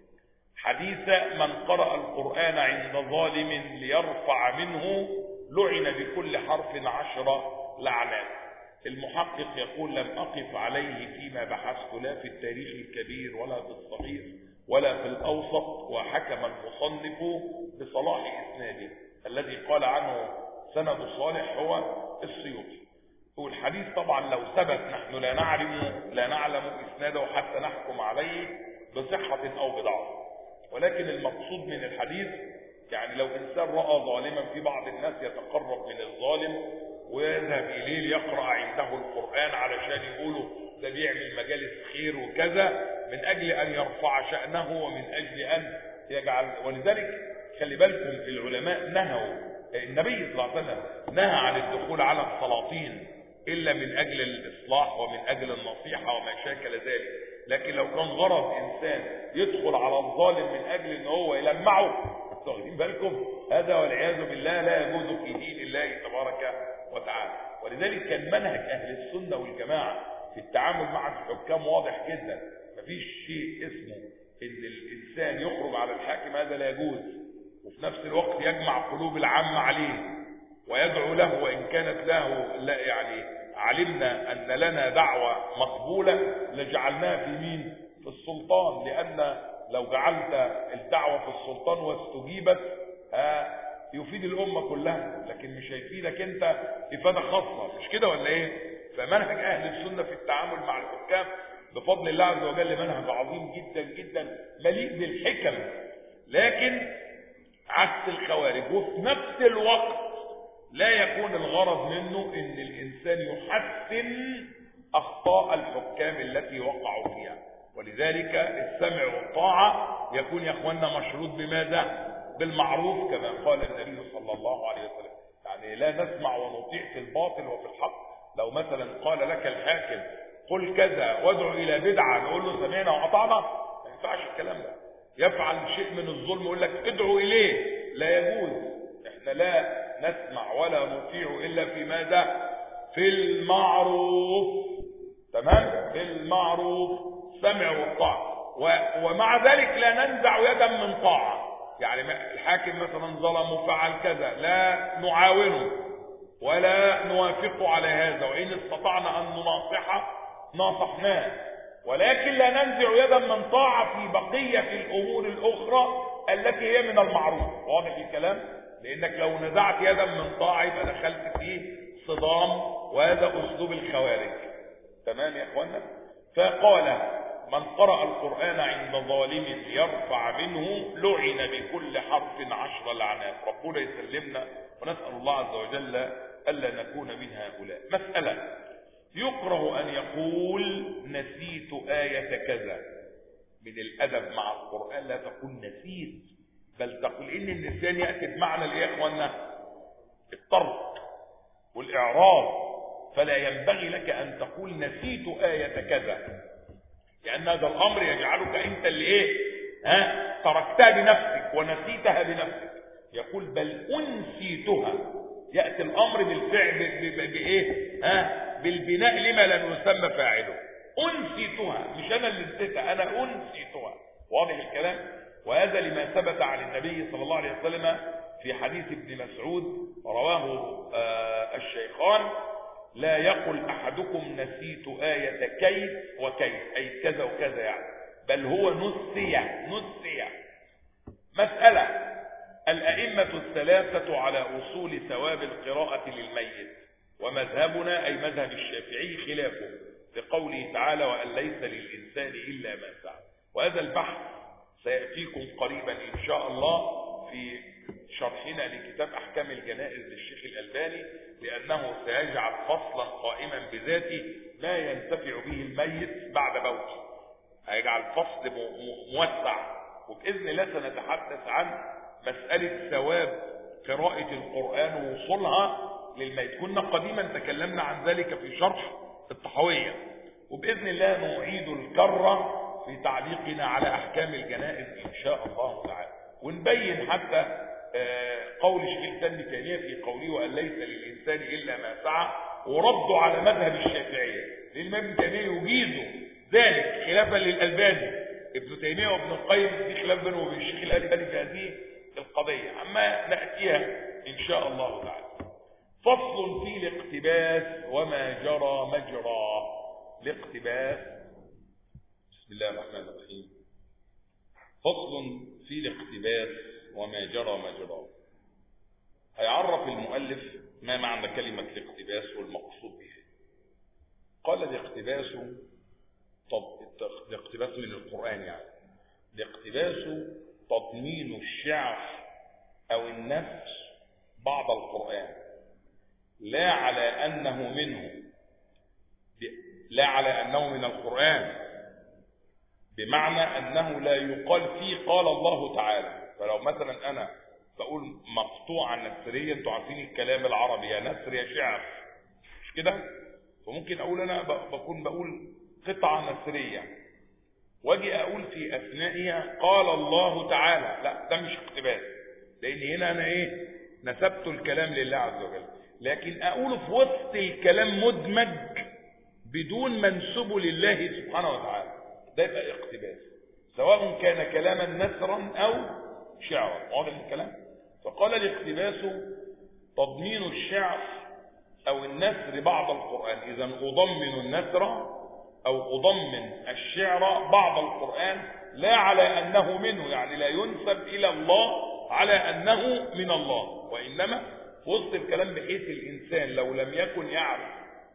حديث: من قرأ القرآن عند ظالم ليرفع منه لعن بكل حرف 10 لعنات. المحقق يقول: لم أقف عليه فيما بحثت لا في التاريخ الكبير ولا في الصغير ولا في الأوسط، وحكم المصنف بصلاح إسناده. الذي قال عنه سند صالح هو السيوطي. والحديث طبعا لو ثبت نحن لا نعلم إسناده حتى نحكم عليه بصحة أو بضعف، ولكن المقصود من الحديث يعني لو إنسان رأى ظالما، في بعض الناس يتقرب من الظالم ويذهب إليه ليقرأ عنده القرآن علشان يقولوا ده بيعمل مجالس خير وكذا، من أجل أن يرفع شأنه ومن أجل أن يجعل. ولذلك خلي بالكم العلماء نهوا، النبي صلى الله عليه وسلم نهى عن الدخول على السلاطين إلا من أجل الإصلاح ومن أجل النصيحة وما شاكل ذلك. لكن لو كان غرض إنسان يدخل على الظالم من أجل أن هو يلمعه، واخدين بالكم، هذا والعياذ بالله لا يجوز في دين الله تبارك وتعالى. ولذلك كان منهج أهل السنة والجماعة في التعامل مع الحكام واضح جدا. مفيش شيء اسمه ان الانسان يخرج على الحاكم، هذا لا يجوز، وفي نفس الوقت يجمع قلوب العامة عليه ويدعو له، وان كانت له لا يعني علمنا ان لنا دعوة مقبولة لجعلناها في مين؟ في السلطان، لان لو جعلت الدعوة في السلطان واستجيبت يفيد الامة كلها، لكن مش هيفيدك انت افادة خاصة، مش كده ولا ايه؟ فمنهج اهل السنة في التعامل مع الحكام بفضل الله عز وجل منهج عظيم جدا جدا مليء بالحكم، لكن عكس الخوارج. وفي نفس الوقت لا يكون الغرض منه ان الانسان يحسن اخطاء الحكام التي وقعوا فيها. ولذلك السمع والطاعة يكون يا اخواننا مشروط بماذا؟ بالمعروف، كما قال النبي صلى الله عليه وسلم. يعني لا نسمع ونطيع في الباطل وفي الحق. لو مثلا قال لك الحاكم قل كذا وادعو الى بدعه، نقول له سمعنا واطعنا؟ ما ينفعش الكلام ده. يفعل شيء من الظلم يقول لك ادعو اليه، لا يجوز. احنا لا نسمع ولا نطيع الا في ماذا؟ في المعروف. تمام؟ في المعروف، سمع والطاعه. ومع ذلك لا ننزع يدا من طاعه. يعني الحاكم مثلا ظلم وفعل كذا، لا نعاونه ولا نوافقه على هذا، وان استطعنا ان نناصحه ناصحناه، ولكن لا ننزع يدا من طاعه في بقيه الامور الاخرى التي هي من المعروف. واضح الكلام؟ لانك لو نزعت يدا من طاعه يبقى دخلت فيه صدام، وهذا اسلوب الخوارج. تمام يا اخوانا؟ فقال: من قرأ القرآن عند ظالم يرفع منه لعن بكل حرف 10 لعنات. ربنا يسلمنا، ونسأل الله عز وجل ألا نكون من هؤلاء. مسألة: يكره أن يقول نسيت آية كذا. من الأدب مع القرآن لا تقول نسيت، بل تقول إن النسيان يأتي بمعنى الإيه يا إخوانا؟ الترك والإعراض. فلا ينبغي لك أن تقول نسيت آية كذا، لأن هذا الأمر يجعلك أنت اللي إيه؟ تركتها بنفسك ونسيتها بنفسك. يقول: بل أنسيتها. يأتي الأمر بالفعل بإيه؟ بالبناء لما لم يسمى فاعله. أنسيتها، مش أنا اللي نسيتها، أنا أنسيتها. واضح الكلام؟ وهذا لما ثبت عن النبي صلى الله عليه وسلم في حديث ابن مسعود رواه الشيخان: لا يقل أحدكم نسيت آية كيف وكيف، أي كذا وكذا يعني، بل هو نسي. مسألة: الأئمة الثلاثة على أصول ثواب القراءة للميت، ومذهبنا أي مذهب الشافعي خلافه لقوله تعالى: وأن ليس للإنسان إلا ما سعى. وهذا البحث سيأتيكم قريبا إن شاء الله في شرحنا لكتاب أحكام الجنائز للشيخ الألباني، لأنه سيجعل فصلا قائما بذاته ما ينتفع به الميت بعد موته. هيجعل فصل موسع، وبإذن الله سنتحدث عن مسألة ثواب قراءة القرآن ووصولها للميت. كنا قديما تكلمنا عن ذلك في شرح الطحاوية، وبإذن الله نعيد الكرة في تعليقنا على أحكام الجنائز إن شاء الله تعالى، ونبين حتى قول شيخ الإسلام ابن تيمية في قوله وأن ليس للإنسان إلا ما سعى، وردوا على مذهب الشافعية، لأن ابن تيمية يجيز ذلك خلافا للألباني. ابن تيمية وابن القيم في خلاف بينه وبين الشيخ الألباني في هذه القضية، أما نأتيها إن شاء الله تعالى. فصل في الاقتباس وما جرى مجرى الاقتباس. بسم الله الرحمن الرحيم. فصل في الاقتباس وما جرى مجرى. هيعرف المؤلف ما معنى كلمة الاقتباس والمقصود بها. قال الاقتباس، الاقتباس من القرآن يعني، الاقتباس تضمين الشعر أو النثر بعض القرآن، لا على أنه منه، لا على أنه من القرآن، بمعنى أنه لا يقال فيه قال الله تعالى. فلو مثلا أنا بقول مقطوعة نثرية، انتوا عارفين الكلام العربي يا نثر يا شعر، مش كده؟ فممكن أقول أنا بقول قطعة نثرية واجي أقول في أثنائها قال الله تعالى، لا ده مش اقتباس، لأن هنا أنا نسبت الكلام لله عز وجل. لكن أقول في وسط الكلام مدمج بدون منسوب لله سبحانه وتعالى، ده يبقى اقتباس، سواء كان كلاما نثرا أو شعرا. واضح الكلام؟ فقال الاقتباس تضمين الشعر أو النثر بعض القرآن. إذا أضمن النثر أو أضمن الشعر بعض القرآن، لا على أنه منه، يعني لا ينسب إلى الله على أنه من الله، وإنما في وسط الكلام بحيث الإنسان لو لم يكن يعرف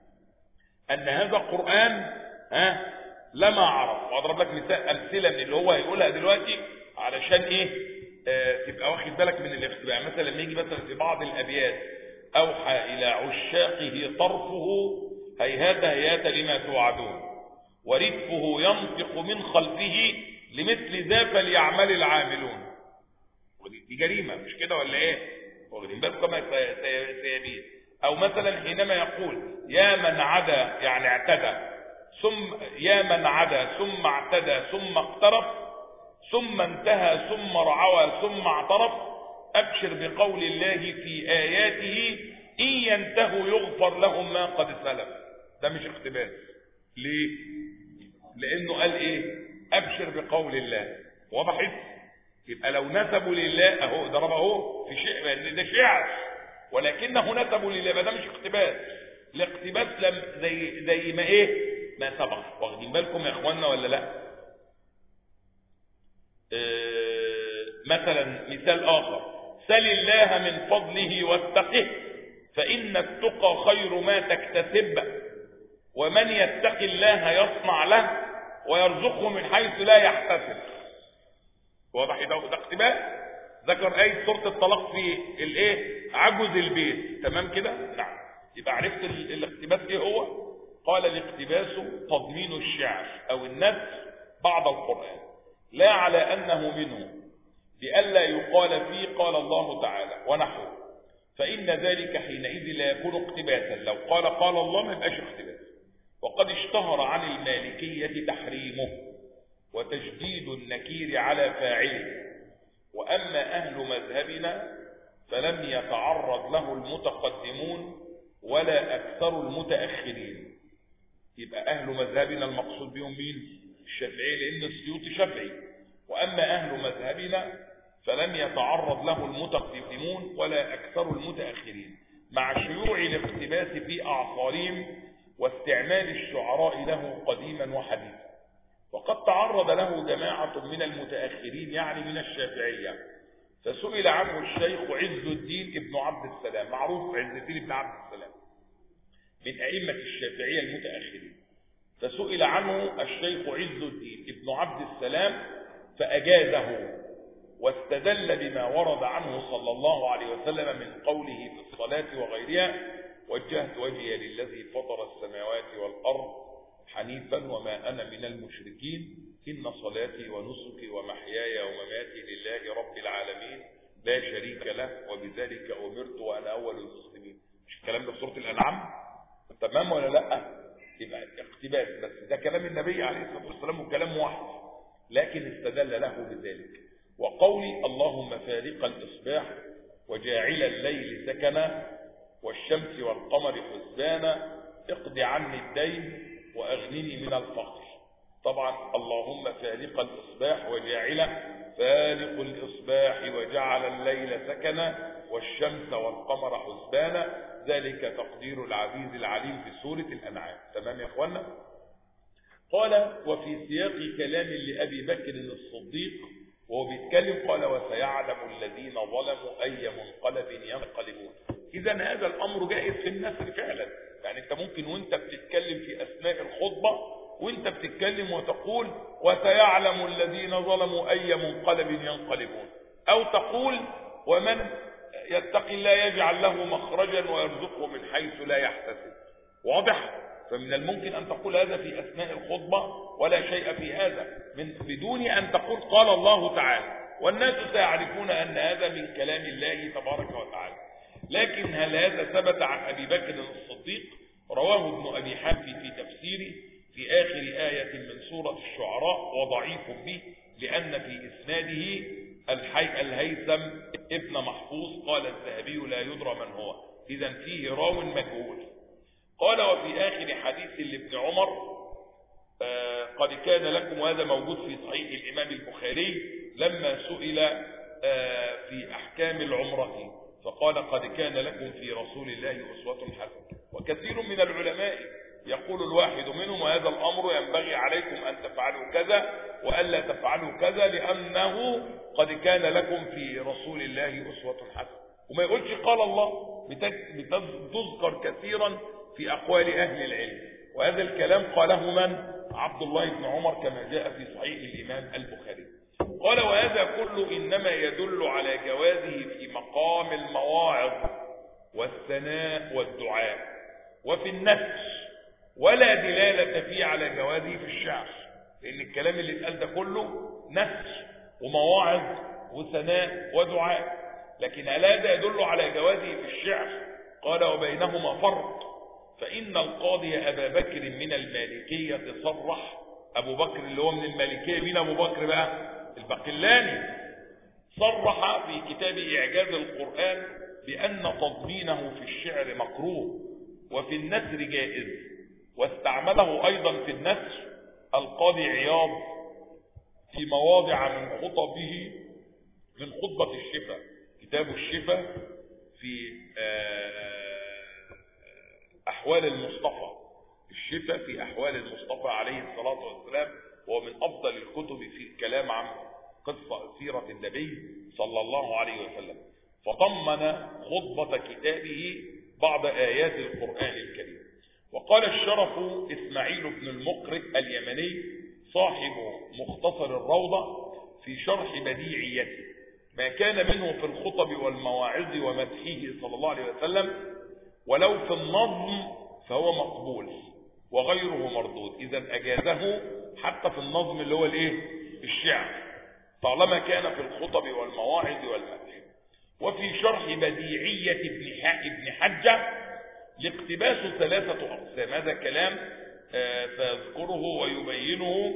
أن هذا قرآن لما عرف. وأضرب لك أمثلة من اللي هو هيقولها دلوقتي علشان تبقى واخد بالك من الاختلاف. مثلا لما يجي مثلا في بعض الأبيات أوحى إلى عشاقه طرفه هيهات هيهات لما توعدون، ورفه ينطق من خلفه لمثل ذا فليعمل العاملون. دي جريمة مش كده ولا واخدين بالكم كما سيبين. أو مثلا حينما يقول يا من عدا، يعني اعتدى، ثم يا من عدا ثم اعتدى ثم اقترف ثم انتهى ثم رعوى ثم اعترف، أبشر بقول الله في آياته إن ينتهوا يغفر لهم ما قد سلف. ده مش اقتباس. ليه؟ لأنه قال أبشر بقول الله. وضحت؟ يبقى لو نسبوا لله أهو ضرب أهو في شيء، ده شعر ولكنه نسبوا لله، ده مش اقتباس. الاقتباس زي ما ما سبق. واخدين بالكم يا اخواننا ولا لا؟ مثلا مثال آخر، سل الله من فضله واتقه فإن التقى خير ما تكتسب، ومن يتق الله يصنع له ويرزقه من حيث لا يحتسب. واضح؟ ده اقتباس. ذكر آية سورة الطلاق في عجز البيت، تمام كده؟ نعم. يبقى عرفت الاقتباس هو؟ قال الاقتباس تضمين الشعر أو النثر بعض القرآن، لا على أنه منه، لئلا يقال فيه قال الله تعالى ونحوه، فإن ذلك حينئذ لا يكون اقتباسا. لو قال الله ما يبقاش اقتباس. وقد اشتهر عن المالكية تحريمه وتشديد النكير على فاعله، وأما أهل مذهبنا فلم يتعرض له المتقدمون ولا أكثر المتأخرين. يبقى أهل مذهبنا المقصود بهم مين؟ الشافعي، لأن السيوطي شافعي. وأما أهل مذهبنا فلم يتعرض له المتقدمون ولا أكثر المتأخرين، مع شيوع الاقتباس في أعصارهم واستعمال الشعراء له قديما وحديثا. وقد تعرض له جماعة من المتأخرين، يعني من الشافعية، فسئل عنه الشيخ عز الدين ابن عبد السلام. معروف عز الدين ابن عبد السلام من أئمة الشافعية المتأخرين. فسئل عنه الشيخ عز الدين ابن عبد السلام فأجازه، واستدل بما ورد عنه صلى الله عليه وسلم من قوله في الصلاة وغيرها: وجهت وجهي للذي فطر السماوات والأرض حنيفا وما أنا من المشركين، إن صلاتي ونسكي ومحياي ومماتي لله رب العالمين لا شريك له وبذلك أمرت وأنا أول المسلمين. مش الكلام ده في سورة الأنعام؟ تمام ولا لا؟ يبقى اقتباس، بس ده كلام النبي عليه الصلاة والسلام وكلام واحد، لكن استدل له بذلك. وقولي اللهم فارق الإصباح وجاعل الليل سكنا والشمس والقمر حسبانا اقض عني الدين وأغنني من الفقر. طبعا اللهم فارق الإصباح وجاعل فارق الإصباح وجعل الليل سكنا والشمس والقمر حسبانا، ذلك تقدير العزيز العليم في سورة الأنعام. تمام يا أخوانا؟ قال وفي سياق كلام لأبي بكر الصديق وهو بيتكلم قال وسيعلم الذين ظلموا أي منقلب ينقلبون. إذا هذا الأمر جائز في النثر فعلا، يعني أنت ممكن وأنت بتتكلم في أثناء الخطبة وأنت بتتكلم وتقول وسيعلم الذين ظلموا أي منقلب ينقلبون، أو تقول ومن يتقي الله يجعل له مخرجا ويرزقه من حيث لا يحتسب. واضح؟ فمن الممكن أن تقول هذا في أثناء الخطبة ولا شيء في هذا بدون أن تقول قال الله تعالى، والناس سيعرفون أن هذا من كلام الله تبارك وتعالى. لكن هل هذا ثبت عن أبي بكر الصديق؟ رواه ابن أبي حاتم في تفسيره في آخر آية من سورة الشعراء وضعيف به لأن في إسناده الهيثم ابن محفوظ. قال الذهبي لا يدرى من هو، إذا فيه راو مجهول. قال وفي آخر حديث لابن عمر قد كان لكم، وهذا موجود في صحيح الإمام البخاري لما سئل في أحكام العمرة فقال قد كان لكم في رسول الله أسوة حسنة. وكثير من العلماء يقول الواحد منهم وهذا الأمر ينبغي عليكم أن تفعلوا كذا وألا تفعلوا كذا لأنه قد كان لكم في رسول الله أسوة حسنة، وما يقولش قال الله. بتذكر كثيرا في أقوال أهل العلم، وهذا الكلام قاله من؟ عبد الله بن عمر كما جاء في صحيح الإمام البخاري. قال وهذا كله إنما يدل على جوازه في مقام المواعظ والثناء والدعاء وفي النثر، ولا دلالة فيه على جوازه في الشعر، لأن الكلام اللي اتقال ده كله نثر ومواعظ وثناء ودعاء. لكن هل هذا يدل على جوازه في الشعر؟ قال وبينهما فرق، فإن القاضي أبا بكر من المالكية صرح. أبو بكر اللي هو من المالكية، مين أبو بكر بقى؟ البقلاني. صرح في كتاب إعجاز القرآن بأن تضمينه في الشعر مكروه وفي النثر جائز، واستعمله أيضا في النثر القاضي عياض في مواضع من خطبه من خطبة الشفا، كتاب الشفا في أحوال المصطفى، الشفا في أحوال المصطفى عليه الصلاة والسلام، وهو من أفضل الكتب في الكلام عن قصة سيرة النبي صلى الله عليه وسلم. فضمن خطبة كتابه بعض آيات القرآن الكريم. وقال الشرف إسماعيل بن المقرئ اليمني صاحب مختصر الروضة في شرح بديعيته ما كان منه في الخطب والمواعظ ومدحه صلى الله عليه وسلم ولو في النظم فهو مقبول وغيره مردود. إذا أجازه حتى في النظم اللي هو الشعر طالما كان في الخطب والمواعظ والمدح. وفي شرح بديعية ابن حجة لاقتباس 3 أقسام، هذا كلام سيذكره ويبينه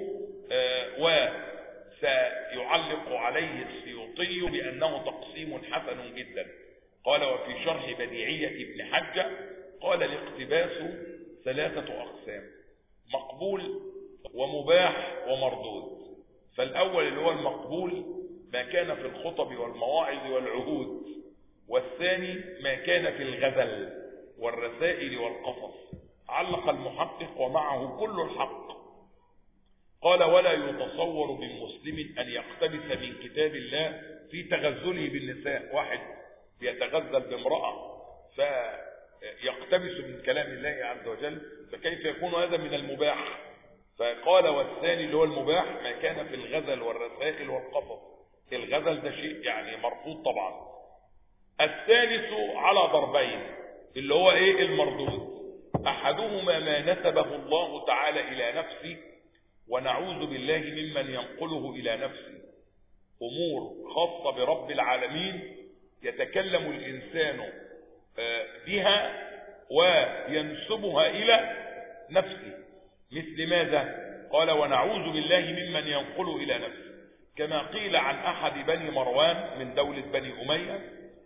وسيعلق عليه السيوطي بأنه تقسيم حسن جدا. قال وفي شرح بديعية ابن حجة قال الاقتباس 3 أقسام: مقبول ومباح ومردود. فالأول اللي هو المقبول ما كان في الخطب والمواعظ والعهود، والثاني ما كان في الغزل والرسائل والقصص. علق المحقق ومعه كل الحق. قال ولا يتصور بالمسلم أن يقتبس من كتاب الله في تغزله بالنساء. واحد بيتغزل بامرأة فيقتبس من كلام الله عز وجل، فكيف يكون هذا من المباح؟ فقال والثاني اللي هو المباح ما كان في الغزل والرسائل والقصص. الغزل ده شيء يعني مرفوض طبعا. الثالث على ضربين اللي هو المردود. احدهما ما نسبه الله تعالى الى نفسه ونعوذ بالله ممن ينقله الى نفسه، امور خاصة برب العالمين يتكلم الانسان بها وينسبها الى نفسه. مثل ماذا؟ قال ونعوذ بالله ممن ينقله الى نفسه. كما قيل عن أحد بني مروان من دولة بني أمية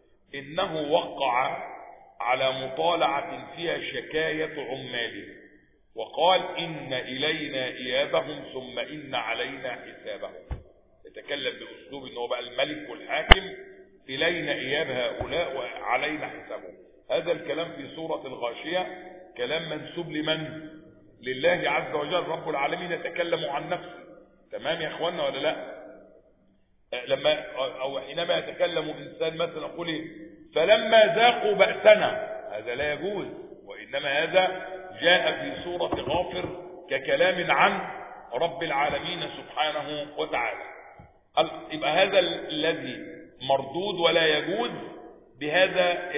إنه وقع على مطالعة فيها شكاية عماله وقال إن إلينا إيابهم ثم إن علينا حسابهم. يتكلم بأسلوب إنه بقى الملك والحاكم، إلينا إياب هؤلاء وعلينا حسابهم. هذا الكلام في سورة الغاشية كلام منسوب لمن؟ لله عز وجل رب العالمين يتكلم عن نفسه. تمام يا اخوانا ولا لا؟ لما او حينما يتكلم انسان مثلا يقول ايه فلما ذاقوا بأسنا، هذا لا يجوز، وانما هذا جاء في سورة غافر ككلام عن رب العالمين سبحانه وتعالى. يبقى هذا الذي مردود ولا يجوز بهذا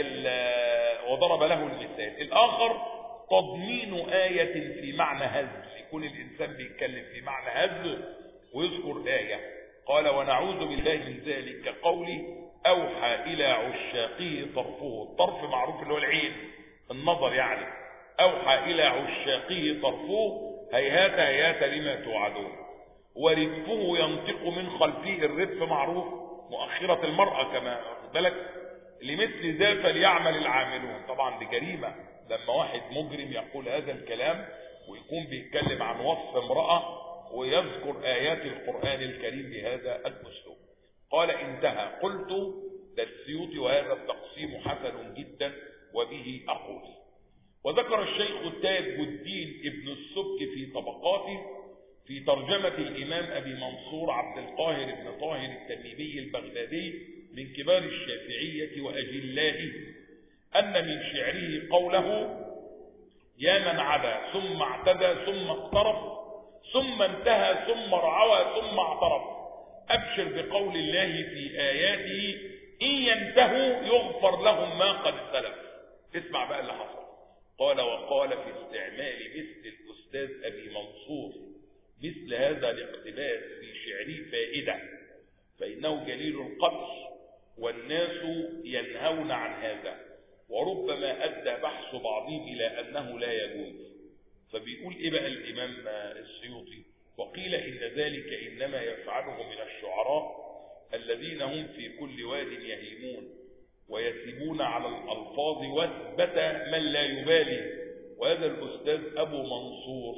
وضرب له المثال. الاخر تضمين آية في معنى هزل، يكون الانسان بيتكلم في معنى هزل ويذكر آية. قال ونعوذ بالله من ذلك قولي أوحى إلى عشاقه طرفه. الطرف معروف اللي هو العين، النظر يعني. أوحى إلى عشاقه طرفه هيهات هيهات لما توعدون. وردفه ينطق من خلفه. الردف معروف مؤخرة المرأة كما بالك. لمثل ذا فليعمل العاملون. طبعا دي جريمة لما واحد مجرم يقول هذا الكلام ويكون بيتكلم عن وصف امرأة ويذكر آيات القرآن الكريم بهذا الأسلوب. قال انتهى. قلت ده السيوطي وهذا التقسيم حسن جدا وبه أقول. وذكر الشيخ تاج الدين ابن السبك في طبقاته في ترجمة الإمام أبي منصور عبد القاهر بن طاهر التميمي البغدادي من كبار الشافعية وأجلائه أن من شعره قوله يا من عدا ثم اعتدى ثم اقترف ثم انتهى ثم رعوى ثم اعترف أبشر بقول الله في آياته إن ينتهوا يغفر لهم ما قد سلف. اسمع بقى اللي حصل. قال وقال في استعمال مثل الأستاذ أبي منصور مثل هذا الاقتباس في شعره فائدة، فإنه جليل القدر والناس ينهون عن هذا، وربما أدى بحث بعضهم إلى أنه لا يجوز. فبيقول إيه بقى الإمام السيوطي؟ وقيل إن ذلك إنما يفعله من الشعراء الذين هم في كل واد يهيمون ويسيبون على الألفاظ وثبت من لا يبالي. وهذا الأستاذ أبو منصور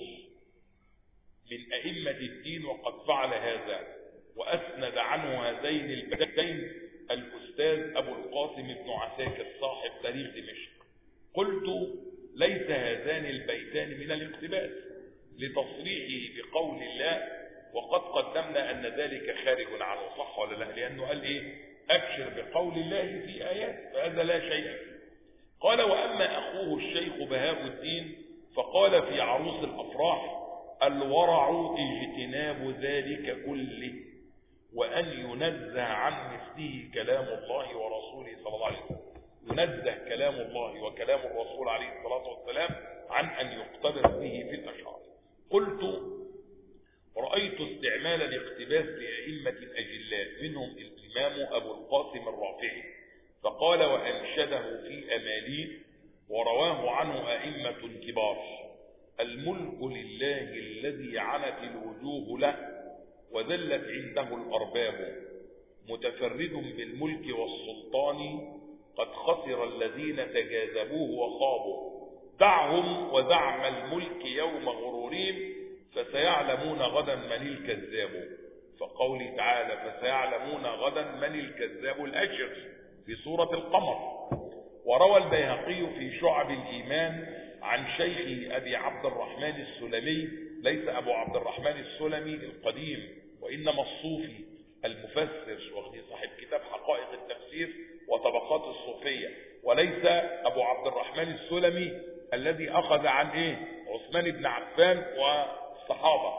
من أئمة الدين وقد فعل هذا، وأسند عنه هذين البيتين الأستاذ أبو القاسم بن عساكر صاحب تاريخ دمشق. قلت ليس هذان البيتان من الاقتباس لتصريحه بقول الله، وقد قدمنا أن ذلك خارج عنه، صح ولا لا؟ لأنه قال إيه؟ أبشر بقول الله في آيات، فهذا لا شيء فيه. قال وأما أخوه الشيخ بهاء الدين فقال في عروس الأفراح الورع اجتناب ذلك كله وأن ينزه عن مثله كلام الله ورسوله صلى الله عليه وسلم. ينزه كلام الله وكلام الرسول عليه الصلاة والسلام عن أن يقتبس به في الأشعار. قلت رأيت استعمال الاقتباس لأئمة أجلاء منهم الإمام أبو القاسم الرافعي، فقال وأنشده في أماليه ورواه عنه أئمة كبار الملك لله الذي عنت الوجوه له وذلت عنده الأرباب متفرد بالملك والسلطان قد خسر الذين تجاذبوه وخابوا دعهم ودعم الملك يوم غرورهم فسيعلمون غدا من الكذاب. فقوله تعالى فسيعلمون غدا من الكذاب الأشر في سورة القمر. وروى البيهقي في شعب الإيمان عن شيخه أبي عبد الرحمن السلمي، ليس أبو عبد الرحمن السلمي القديم وإنما الصوفي المفسر صاحب كتاب حقائق التفسير وطبقات الصوفية، وليس أبو عبد الرحمن السلمي الذي أخذ عن عثمان بن عفان والصحابة.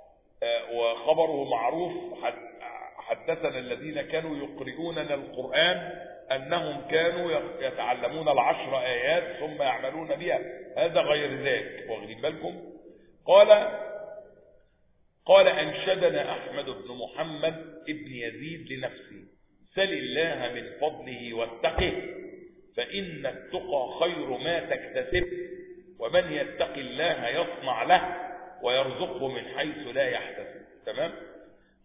وخبره معروف حدثنا الذين كانوا يقرؤوننا القرآن أنهم كانوا يتعلمون 10 آيات ثم يعملون بها، هذا غير ذلك. واخدين بالكم؟ قال أنشدنا أحمد بن محمد ابن يزيد لنفسه سل الله من فضله واتقه فإن التقى خير ما تكتسب ومن يتق الله يصنع له ويرزقه من حيث لا يحتسب. تمام؟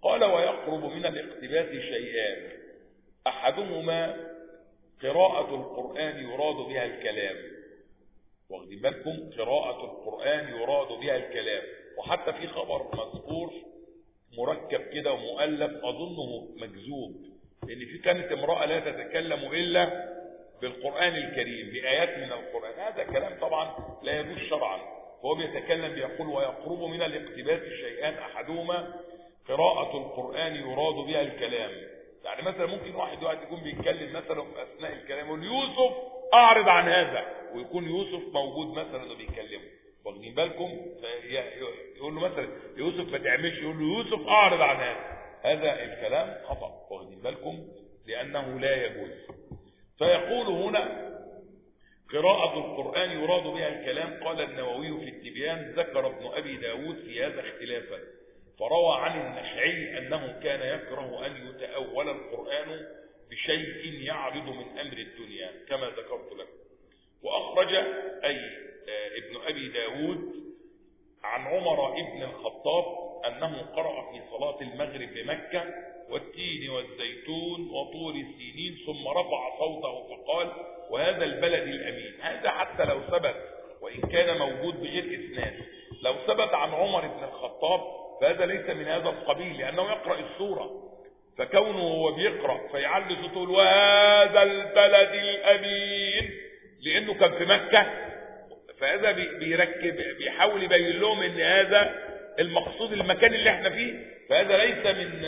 قال ويقرب من الاقتباس شيئان، أحدهما قراءة القرآن يراد بها الكلام. واخدين بالكم؟ قراءة القرآن يراد بها الكلام. وحتى في خبر مذكور مركب كده ومؤلف أظنه مكذوب، لأن في كانت امرأة لا تتكلم إلا بالقرآن الكريم بآيات من القرآن. هذا كلام طبعا لا يجوز شرعا. فهو بيتكلم بيقول ويقرب من الاقتباس شيئان أحدهما قراءة القرآن يراد بها الكلام. يعني مثلا ممكن واحد يكون بيتكلم مثلا في أثناء الكلام يقول يوسف أعرض عن هذا، ويكون يوسف موجود مثلا وبيكلمه. واخدين بالكم؟ يقول له مثلا يوسف ما تعملش، يقول له يوسف أعرض عن هذا الكلام خطأ. واخدين بالكم؟ لأنه لا يجوز. فيقول هنا قراءة القرآن يراد بها الكلام. قال النووي في التبيان ذكر ابن أبي داود في هذا اختلافا، فروى عن النخعي أنه كان يكره أن يتأول القرآن بشيء يعرض من أمر الدنيا كما ذكرت لكم. وأخرج أي ابن أبي داود عن عمر ابن الخطاب أنه قرأ في صلاة المغرب بمكة والتين والزيتون وطور سينين ثم رفع صوته فقال وهذا البلد الأمين. هذا حتى لو ثبت وإن كان موجود بغير إسناد، لو ثبت عن عمر بن الخطاب فهذا ليس من هذا القبيل، لأنه يقرأ السورة. فكونه هو بيقرأ فيعلي صوته وهذا البلد الأمين لأنه كان في مكة، فهذا بيركب بيحاول يبين لهم ان هذا المقصود المكان اللي احنا فيه. فهذا ليس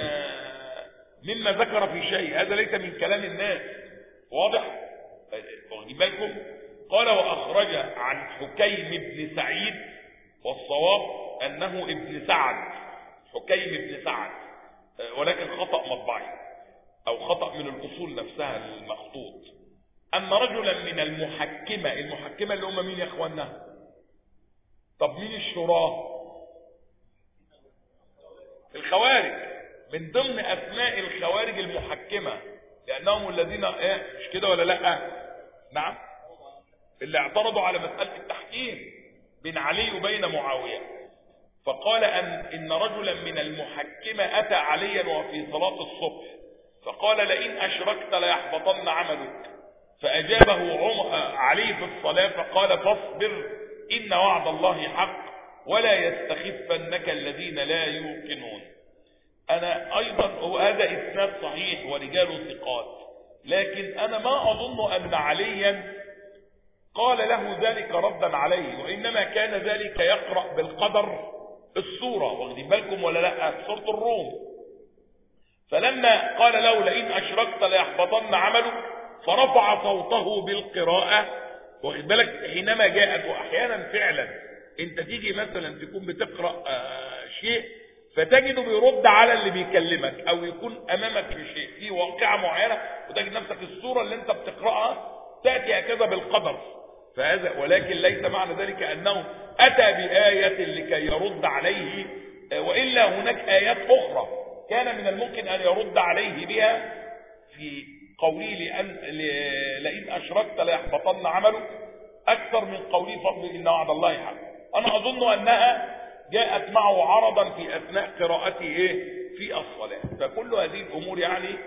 مما ذكر في شيء، هذا ليس من كلام الناس. واضح؟ واخدين بالكم؟ قال وأخرج عن حكيم بن سعيد والصواب أنه ابن سعد، حكيم بن سعد، ولكن خطأ مطبعي أو خطأ من الأصول نفسها المخطوط، أن رجلا من المحكمة اللي هم مين يا أخوانا؟ طب مين الشراة؟ الخوارج. من ضمن أسماء الخوارج المحكمة، لأنهم الذين مش كده ولا لأ؟ نعم، اللي اعترضوا على مسألة التحكيم بين علي وبين معاوية. فقال إن رجلا من المحكمة أتى عليا وفي صلاة الصبح فقال لئن أشركت ليحبطن عملك. فأجابه علي في الصلاة فقال فاصبر إن وعد الله حق ولا يستخفنك الذين لا يوقنون. أنا أيضا وهذا إسناد صحيح ورجاله ثقات، لكن أنا ما أظن أن عليا قال له ذلك ردا عليه، وإنما كان ذلك يقرأ بالقدر السورة. واخدين بالكم ولا لا؟ سورة الروم. فلما قال له لئن أشركت ليحبطن عمله فرفع صوته بالقراءة. واخد بالك؟ حينما جاءت، وأحيانا فعلا انت تيجي مثلا تكون بتقرأ شيء فتجده بيرد على اللي بيكلمك، او يكون امامك في شيء في واقعة معينة وتجد نفسك الصورة اللي انت بتقرأها تأتي هكذا بالقدر. فهذا ولكن ليس معنى ذلك أنه أتى بآية لكي يرد عليه، وإلا هناك آيات أخرى كان من الممكن أن يرد عليه بها في قوله لئن أشركت ليحبطن عمله أكثر من قوله فاصبر إن وعد الله حق. أنا أظن أنها جاءت معه عرضا في أثناء قراءته في الصلاة. فكل هذه الأمور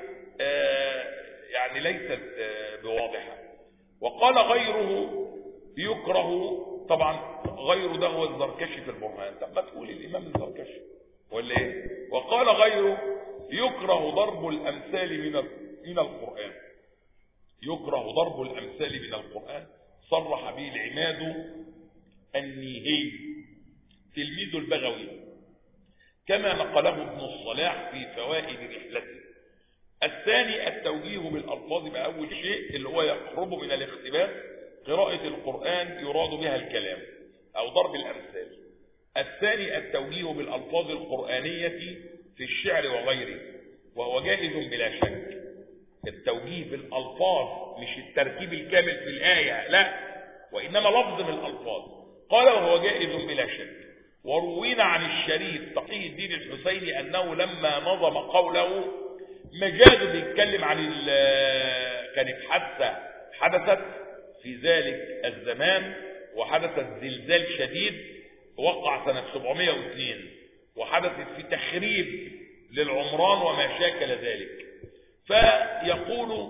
يعني ليست بواضحة. وقال غيره يكره، طبعا غيره ده هو الزركشي في البرهان. طب ما تقول الإمام الزركشي ولا ايه؟ وقال غيره يكره ضرب الأمثال من القرآن. يكره ضرب الأمثال من القرآن. صرح به العماد النيهي تلميذ البغوي كما نقله ابن الصلاح في فوائد رحلته. الثاني التوجيه بالألفاظ بأول شيء اللي هو يقرب من الاقتباس، قراءة القرآن يراد بها الكلام أو ضرب الأمثال. الثاني التوجيه بالألفاظ القرآنية في الشعر وغيره، وهو جائز بلا شك. التوجيه بالألفاظ مش التركيب الكامل في الآية، لا، وإنما لفظ من الألفاظ. قال وهو جائز بلا شك. وروينا عن الشريف تقي الدين الحسيني أنه لما نظم قوله مجاز بيتكلم عن كانت حادثة حدثت في ذلك الزمان، وحدثت زلزال شديد وقع سنة 702، وحدثت في تخريب للعمران وما شاكل ذلك. فيقول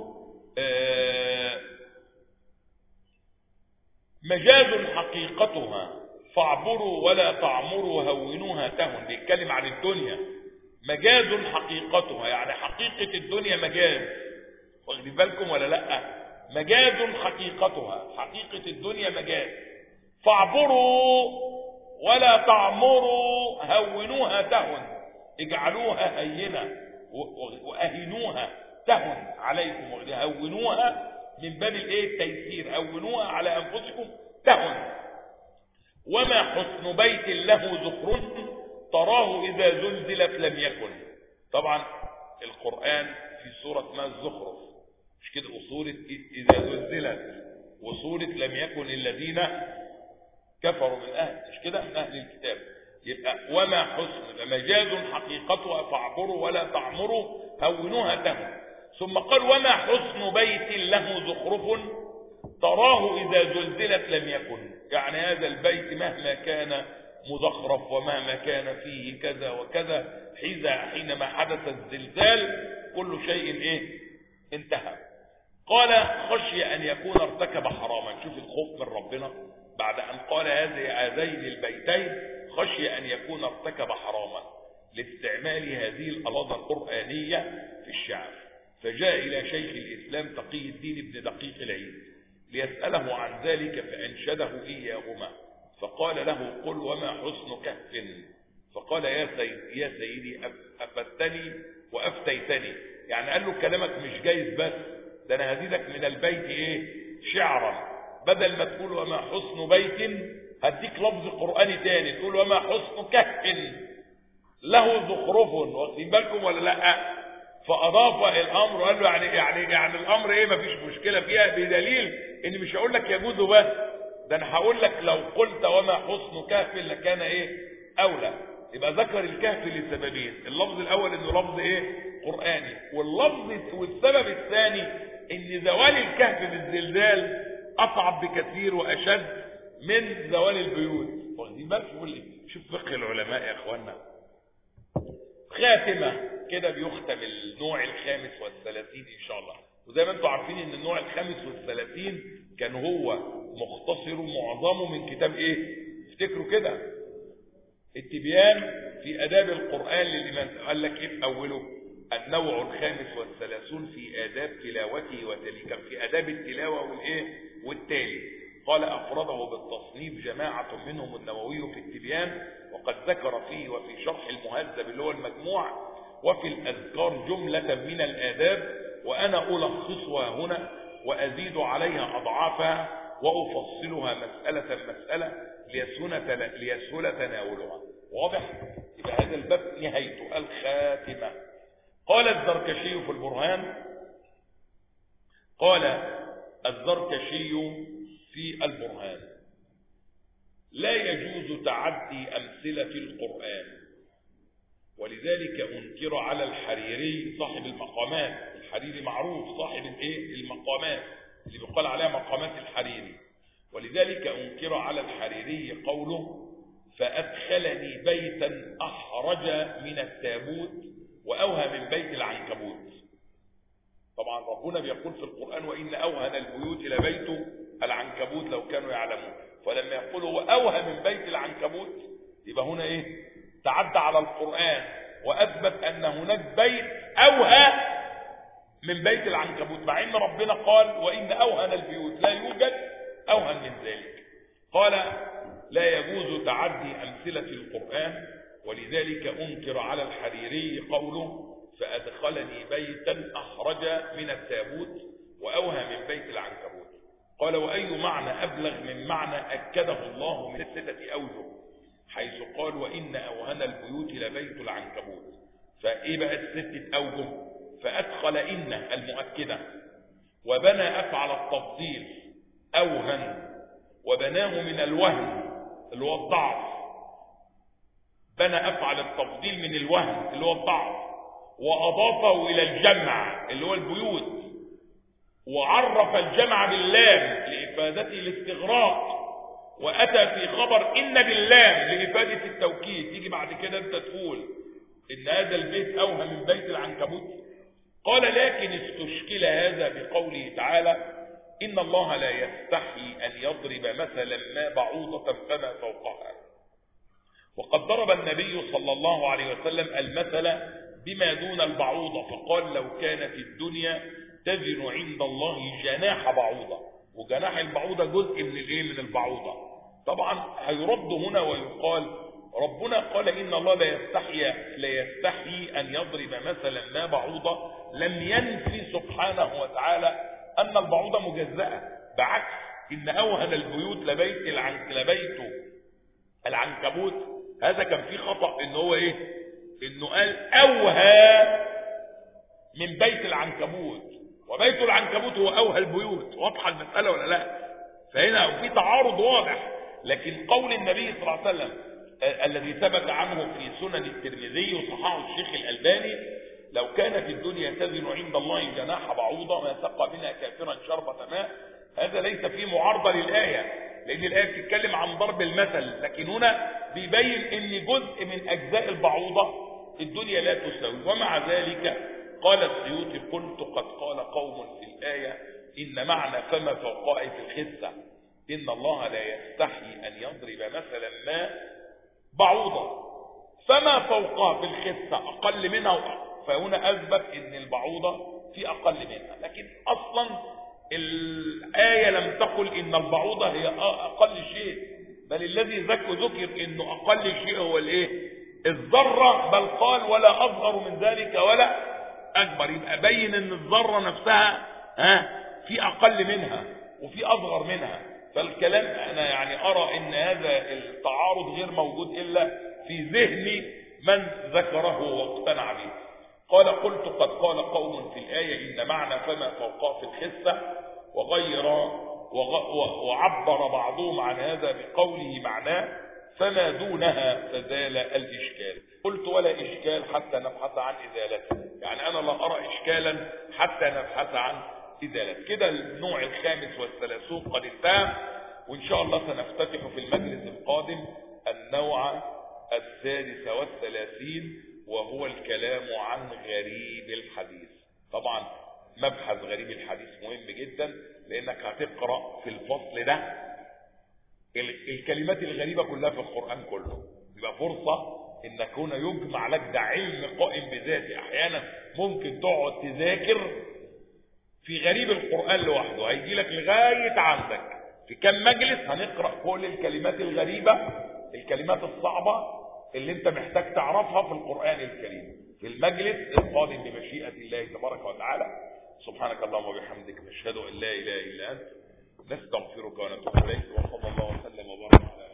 مجاز حقيقتها فاعبروا ولا تعمروا هونوها تهن. بيتكلم عن الدنيا، مجاز حقيقتها يعني حقيقة الدنيا مجاز، واخدين بالكم ولا لا؟ مجاز حقيقتها، حقيقة الدنيا مجاز. فاعبروا ولا تعمروا هونوها تهن، اجعلوها هينة واهنوها تهن عليكم، هونوها من باب التيسير، هونوها على انفسكم تهن. وما حسن بيت له زخرف تراه اذا زلزلت لم يكن. طبعا القرآن في سورة ما الزخرف مش كده، وسورة اذا زلزلت، وسورة لم يكن الذين كفروا من اهل، مش كده، من اهل الكتاب. يبقى وما حسن مجاز حقيقتها فاعبروا ولا تعمروا هونوها تهن. ثم قال وما حسن بيت له زخرف تراه إذا زلزلت لم يكن، يعني هذا البيت مهما كان مزخرف ومهما كان فيه كذا وكذا، حينما حدث الزلزال كل شيء انتهى. قال خشي أن يكون ارتكب حراما. شوف الخوف من ربنا بعد أن قال هذين البيتين، خشي أن يكون ارتكب حراما لاستعمال هذه الألفاظ القرآنية في الشعر. فجاء إلى شيخ الإسلام تقي الدين ابن دقيق العيد ليسأله عن ذلك فأنشده إياهما، فقال له قل وما حسن كهف. فقال يا سيدي أفتني وأفتيتني، يعني قال له كلامك مش جايز، بس ده أنا هزيدك من البيت شعرا، بدل ما تقول وما حسن بيت هديك لفظ قرآني تاني تقول وما حسن كهف له زخرف. واخدين بالكم ولا لا؟ فأضاف الأمر وقال له يعني الأمر مفيش مشكلة فيها، بدليل إني مش هقول لك يجوز بس، ده أنا هقول لك لو قلت وما حسن كهف لكان أولى. يبقى ذكر الكهف لسببين، اللفظ الأول إنه لفظ قرآني، والسبب الثاني إن زوال الكهف بالزلزال أصعب بكثير وأشد من زوال البيوت. واخدين بالكم؟ شوف فقه العلماء يا إخوانا. خاتمة كده بيختم النوع الخامس والثلاثين إن شاء الله. وزي ما انتم عارفين ان النوع الخامس والثلاثين كان هو مختصر معظمه من كتاب افتكروا كده التبيان في آداب القرآن للإمام. قال لك في أوله النوع الخامس والثلاثون في آداب تلاوته وتاليه، كان في آداب التلاوة والتالي. قال أفرده بالتصنيف جماعة منهم النووي في التبيان، وقد ذكر فيه وفي شرح المهذب اللي هو المجموع وفي الأذكار جملة من الآداب، وأنا ألخصها هنا وأزيد عليها أضعافها وأفصلها مسألة ليسهل تناولها. واضح؟ يبقى هذا الباب نهايته الخاتمة. قال الزركشي في البرهان، قال الزركشي في البرهان لا يجوز تعدي أمثلة القرآن، ولذلك أنكر على الحريري صاحب المقامات. الحريري معروف صاحب المقامات اللي بيقال عليها مقامات الحريري. ولذلك أنكر على الحريري قوله فأدخلني بيتا أحرج من التابوت وأوهى من بيت العنكبوت. طبعا ربنا بيقول في القرآن وإن أوهن البيوت لبيت العنكبوت لو كانوا يعلمون، فلما يقولوا وأوهى من بيت العنكبوت يبقى هنا تعدى على القرآن وأثبت أن هناك بيت أوهى من بيت العنكبوت، مع أن ربنا قال وإن أوهن البيوت، لا يوجد أوهن من ذلك. قال لا يجوز تعدي أمثلة القرآن، ولذلك أنكر على الحريري قوله فأدخلني بيتا أحرج من التابوت وأوهى من بيت العنكبوت. قال وأي معنى أبلغ من معنى أكده الله من 6 أوجه، حيث قال وإن أوهن البيوت لبيت العنكبوت. فإيه بقى 6 أوجه؟ فأدخل إن المؤكدة، وبنى أفعل التفضيل أوهن، وبناه من الوهن اللي هو الضعف، بنى أفعل التفضيل من الوهن اللي هو الضعف، وأضافه إلى الجمع اللي هو البيوت، وعرف الجمع باللام لإفادته الاستغراق، وأتى في خبر إن باللام لإفادة التوكيد. تيجي بعد كده أنت تقول إن هذا البيت أوهى من بيت العنكبوت. قال لكن استشكل هذا بقوله تعالى إن الله لا يستحي أن يضرب مثلا ما بعوضة فما فوقها. وقد ضرب النبي صلى الله عليه وسلم المثل بما دون البعوضة، فقال لو كانت الدنيا تزن عند الله جناح بعوضة، وجناح البعوضة جزء من الايه؟ من البعوضة. طبعا هيرد هنا ويقال ربنا قال إن الله لا يستحي أن يضرب مثلا ما بعوضة، لم ينفي سبحانه وتعالى أن البعوضة مجزأة، بعكس إن أوهن البيوت لبيت العنكبوت. هذا كان فيه خطأ، إنه هو إيه؟ إنه قال أوهى من بيت العنكبوت، وبيت العنكبوت هو أوهى البيوت. واضحة المسألة ولا لا؟ فهنا في تعارض واضح. لكن قول النبي صلى الله عليه وسلم الذي ثبت عنه في سنن الترمذي وصححه الشيخ الألباني لو كانت الدنيا تزن عند الله جناح بعوضة ما سقى منها كافرا شربة ماء، هذا ليس فيه معارضة للآية، لأن الآية بتتكلم عن ضرب المثل، لكن هنا بيبين ان جزء من أجزاء البعوضة الدنيا لا تساوي. ومع ذلك قال السيوطي قلت قد قال قوم في الآية إن معنى فما فوقاه في الخسة إن الله لا يستحي أن يضرب مثلا ما بعوضة فما فوقاه في الخسة أقل منها، فهنا أثبت إن البعوضة في أقل منها. لكن أصلا الآية لم تقل إن البعوضة هي أقل شيء، بل الذي ذكر إنه أقل شيء هو الإيه؟ الذرة، بل قال ولا أصغر من ذلك ولا أكبر. يبقى بين إن الذرة نفسها في أقل منها وفي أصغر منها. فالكلام أنا يعني أرى إن هذا التعارض غير موجود إلا في ذهن من ذكره واقتنع به. قال قلت قد قال قوم في الآية إن معنى فما فوقاه في الخسة وعبر بعضهم عن هذا بقوله معناه فما دونها فزال الإشكال. قلت ولا إشكال حتى نبحث عن إزالته، يعني أنا لا أرى إشكالا حتى نبحث عن إزالته. كده النوع الخامس والثلاثون قد انتهى، وإن شاء الله سنفتتح في المجلس القادم النوع السادس والثلاثين، وهو الكلام عن غريب الحديث. طبعا مبحث غريب الحديث مهم جدا، لأنك هتقرأ في الفصل ده الكلمات الغريبة كلها في القرآن كله، يبقى فرصة إنك هنا يجمع لك ده علم قائم بذاته. أحيانا ممكن تقعد تذاكر في غريب القرآن لوحده، هيجي لك لغاية عندك في كم مجلس هنقرأ كل الكلمات الغريبة، الكلمات الصعبة اللي انت محتاج تعرفها في القرآن الكريم في المجلس القادم بمشيئة الله تبارك وتعالى. سبحانك اللهم وبحمدك نشهد أن لا إله إلا أنت نستغفرك ونتوب إليك، وصلى الله وسلم وبارك على